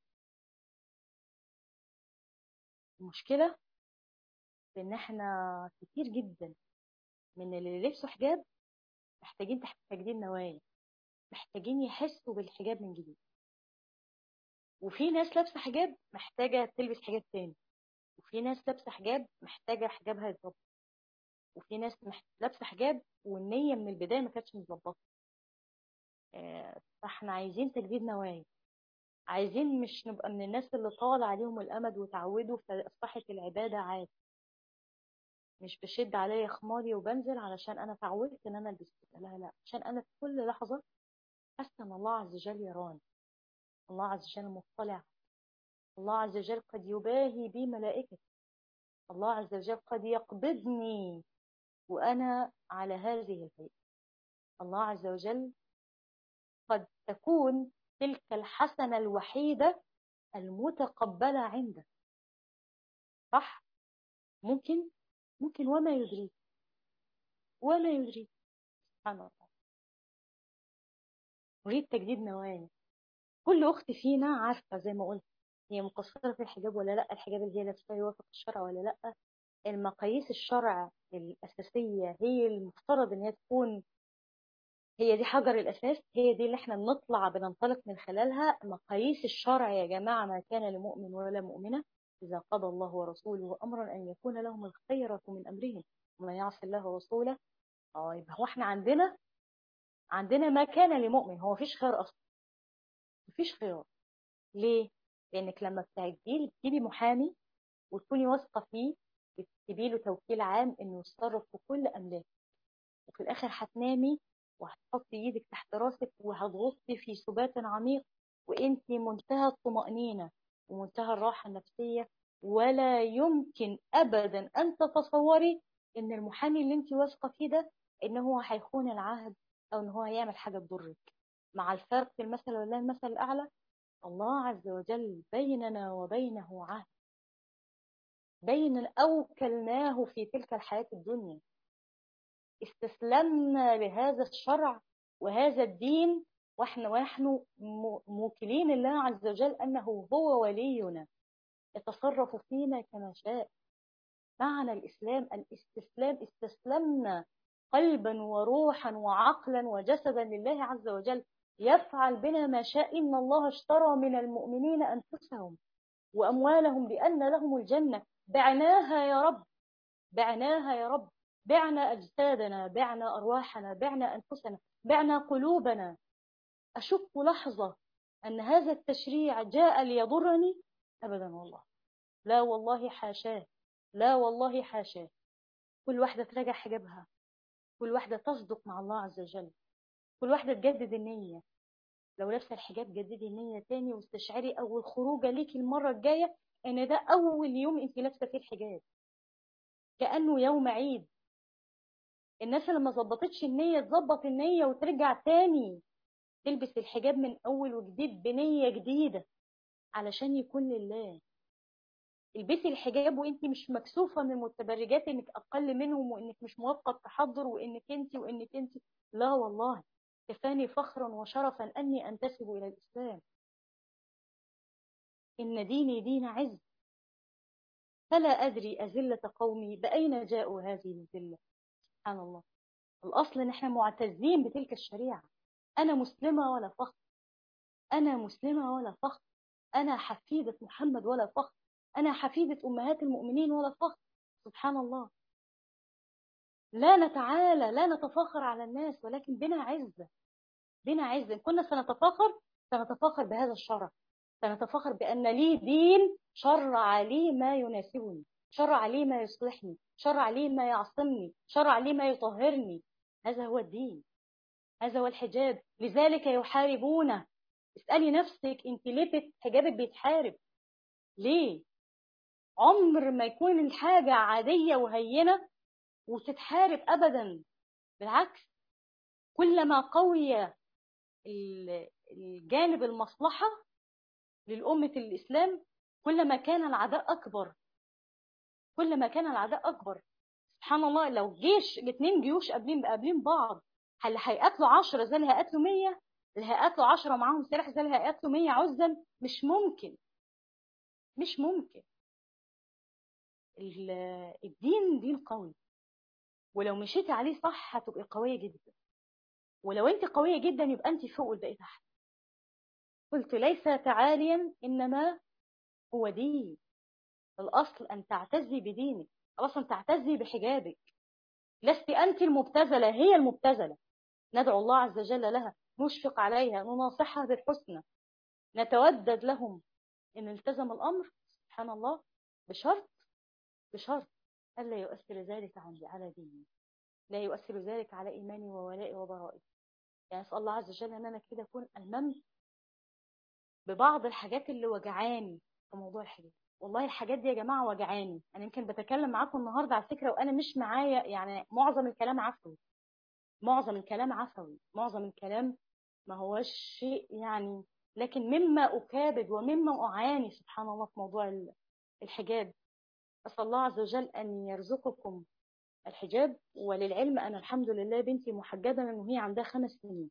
المشكلة في إن إحنا كتير جدا من اللي لبسوا حجاب محتاجين تحت تجديد نوايا، محتاجين يحسوا بالحجاب من جديد. وفي ناس لابسة حجاب محتاجة تلبس حجاب تاني، وفي ناس لابسة حجاب محتاجة حجابها يتظبط، وفي ناس لابسة حجاب والنية من البداية ما كانتش متظبطة. فاحنا عايزين تجديد نوايا، عايزين مش نبقى من الناس اللي طال عليهم الأمد وتعودوا فأصبحت العبادة عادة. مش بشد عليا خماري وبنزل علشان أنا تعودت إن أنا ألبس كده، لا لا، عشان أنا في كل لحظة حاسة إن الله عز وجل يراني، الله عز وجل مطلع، الله عز وجل قد يباهي بي ملائكته، الله عز وجل قد يقبضني وأنا على هذه الهيئة، الله عز وجل قد تكون تلك الحسنة الوحيدة المتقبلة عنده. صح؟ ممكن، ممكن، وما يدريك، وما يدريك. سبحان الله. نريد تجديد نوايا. كل أخت فينا عارفة زي ما قلت هي مقصرة في الحجاب ولا لا، الحجاب اللي هي لابساه يوافق الشرع ولا لا. المقاييس الشرع الأساسية هي المفترض إن هي تكون، هي دي حجر الأساس، هي دي اللي احنا بننطلق من خلالها. مقاييس الشرع يا جماعة: ما كان لمؤمن ولا مؤمنة إذا قضى الله ورسوله أمرا أن يكون لهم الخيرة من أمرهم ومن يعص الله ورسوله. يبقى هو احنا عندنا ما كان لمؤمن، هو مفيش خير أصلا، مفيش خير. ليه؟ لأنك لما بتجيبي محامي وتكوني واثقة فيه، بتجيبي له توكيل عام إنه يتصرف في كل أملاك، وفي الآخر هتنامي وهتحطي ايدك تحت راسك وهتغطي في سبات عميق، وانت منتهى الطمأنينة ومنتهى الراحة النفسية. ولا يمكن أبدا أن تتصوري إن المحامي اللي انت واثقة فيه ده إن هو هيخون العهد أو إن هو هيعمل حاجة تضرك. مع الفرق في المثل والله المثل الأعلى، الله عز وجل بيننا وبينه عهد، بين أوكلناه في تلك الحياة الدنيا، استسلمنا لهذا الشرع وهذا الدين، ونحن موكلين الله عز وجل أنه هو ولينا يتصرف فينا كما شاء. معنى الإسلام الاستسلام، استسلمنا قلبا وروحا وعقلا وجسدا لله عز وجل، يفعل بنا ما شاء. إن الله اشترى من المؤمنين أنفسهم وأموالهم بأن لهم الجنة. بعناها يا رب، بعناها يا رب، بعنا أجسادنا، بعنا أرواحنا، بعنا أنفسنا، بعنا قلوبنا. أشك لحظة أن هذا التشريع جاء ليضرني؟ أبدا والله، لا والله حاشاه، لا والله حاشاه. كل واحدة تراجع حجابها، كل واحدة تصدق مع الله عز وجل، كل واحدة تجدد النية. لو لابسة الحجاب جددي النية تاني، واستشعري أول خروجة ليكي المرة الجاية إن ده أول يوم أنت لابسة فيه الحجاب، كأنه يوم عيد. الناس اللي ما ظبطتش النية تظبط النية وترجع تاني تلبس الحجاب من أول وجديد بنية جديدة علشان يكون لله. البسي الحجاب وانت مش مكسوفة من المتبرجات انك أقل منهم، وانك مش موافقة التحضر، وانك انت. لا والله، كفاني فخرا وشرفا أني أنتسب إلى الإسلام. إن ديني دين عز، فلا أدري أذلة قومي بأين جاءوا هذه الذلة. سبحان الله. الأصل إن إحنا معتزين بتلك الشريعة. أنا مسلمة ولا فخر، أنا مسلمة ولا فخر، أنا حفيدة محمد ولا فخر، أنا حفيدة أمهات المؤمنين ولا فخر. سبحان الله. لا نتعالى، لا نتفاخر على الناس، ولكن بنا عزة، بنا عزة. إن كنا سنتفاخر سنتفاخر بهذا الشرع، سنتفاخر بأن لي دين شرع لي ما يناسبني، شرع لي ما يصلحني، شرع لي ما يعصمني، شرع لي ما يطهرني. هذا هو الدين، هذا هو الحجاب. لذلك يحاربونه. اسألي نفسك انت ليه حجابك بيتحارب؟ ليه؟ عمر ما يكون الحاجة عادية وهينة وتتحارب أبدا. بالعكس، كلما قوي الجانب المصلحة للأمة الإسلام كلما كان العداء أكبر، كلما كان العداء أكبر. سبحان الله. لو جيش الاتنين جيوش قابلين بعض، اللي هيقاتلوا 10 زي اللي هيقاتلوا 100، اللي هيقاتلوا 10 معاهم سلاح زي اللي هيقاتلوا 100 عزل؟ مش ممكن، مش ممكن. الدين دين قوي، ولو مشيتي عليه صح هتبقي قوية جدا، ولو انت قوية جدا يبقى انت فوق والباقي تحت. قلت ليس تعاليا إنما هو دين. الأصل أن تعتزي بدينك، الأصل أن تعتزي بحجابك. لست أنت المبتذلة، هي المبتذلة. ندعو الله عز وجل لها، نشفق عليها، نناصحها بالحسنى، نتودد لهم إن التزم الأمر. سبحان الله. بشرط، بشرط ألا يؤثر ذلك على ديني، لا يؤثر ذلك على إيماني وولائي وبرائي. يعني أسأل الله عز وجل أن أنا كده أكون ألممت ببعض الحاجات اللي وجعاني في موضوع الحجاب. والله الحاجات دي يا جماعة وجعاني. أنا يمكن بتكلم معاكم النهاردة على فكرة وأنا مش معايا، يعني معظم الكلام عفوي، معظم الكلام عفوي، معظم الكلام ما هوش شيء يعني، لكن مما أكابد ومما أعاني سبحان الله في موضوع الحجاب. أسأل الله عز وجل أن يرزقكم الحجاب. وللعلم أنا الحمد لله بنتي محجبة من وهي عندها 5 سنين.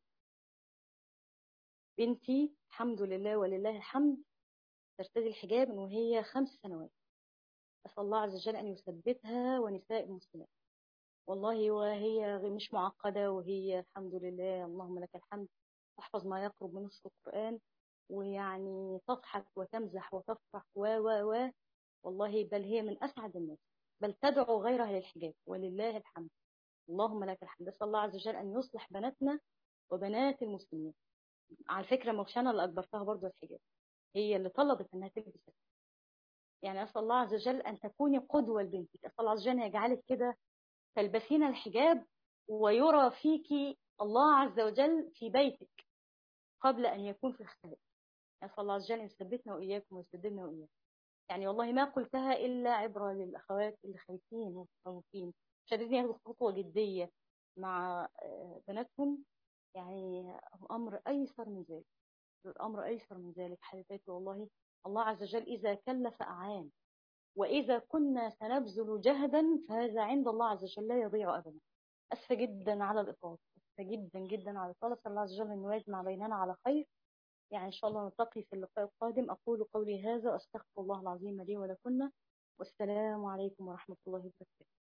بنتي الحمد لله ولله الحمد ترتدي الحجاب من وهي 5 سنوات. أسأل الله عز وجل أن يثبتها ونساء المسلمات. والله وهي مش معقدة، وهي الحمد لله اللهم لك الحمد تحفظ ما يقرب من نصف القرآن، ويعني تضحك وتمزح وتفرح و والله بل هي من أسعد الناس، بل تدعو غيرها للحجاب ولله الحمد. اللهم لك الحمد. أسأل الله عز وجل أن يصلح بناتنا وبنات المسلمين. على فكرة مش أنا اللي أجبرتها برضو الحجاب، هي اللي طلبت أنها تلبس. يعني أسأل الله عز وجل أن تكوني قدوة لبنتك. أسأل الله عز وجل أن يجعلك كده تلبسين الحجاب ويرى فيك الله عز وجل في بيتك قبل أن يكون في الخارج. أسأل الله عز وجل أن يثبتنا وإياكم ويسددنا وإياكم. يعني والله ما قلتها إلا عبرة للأخوات اللي خايفين ومخوفين مش قادرين ياخدوا خطوة جدية مع بناتهم. يعني الأمر أيسر من ذلك، الأمر أيسر من ذلك حبيباتي. والله الله عز وجل إذا كلف أعان، وإذا كنا سنبذل جهدا فهذا عند الله عز وجل لا يضيع أبدا. أسفة جدا على الإطالة، أسفة جدا جدا على الإطالة. صلى الله عز وجل أن يجمع بيننا على خير. يعني إن شاء الله نلتقي في اللقاء القادم. أقول قولي هذا، أستغفر الله العظيم لي ولكم، والسلام عليكم ورحمة الله وبركاته.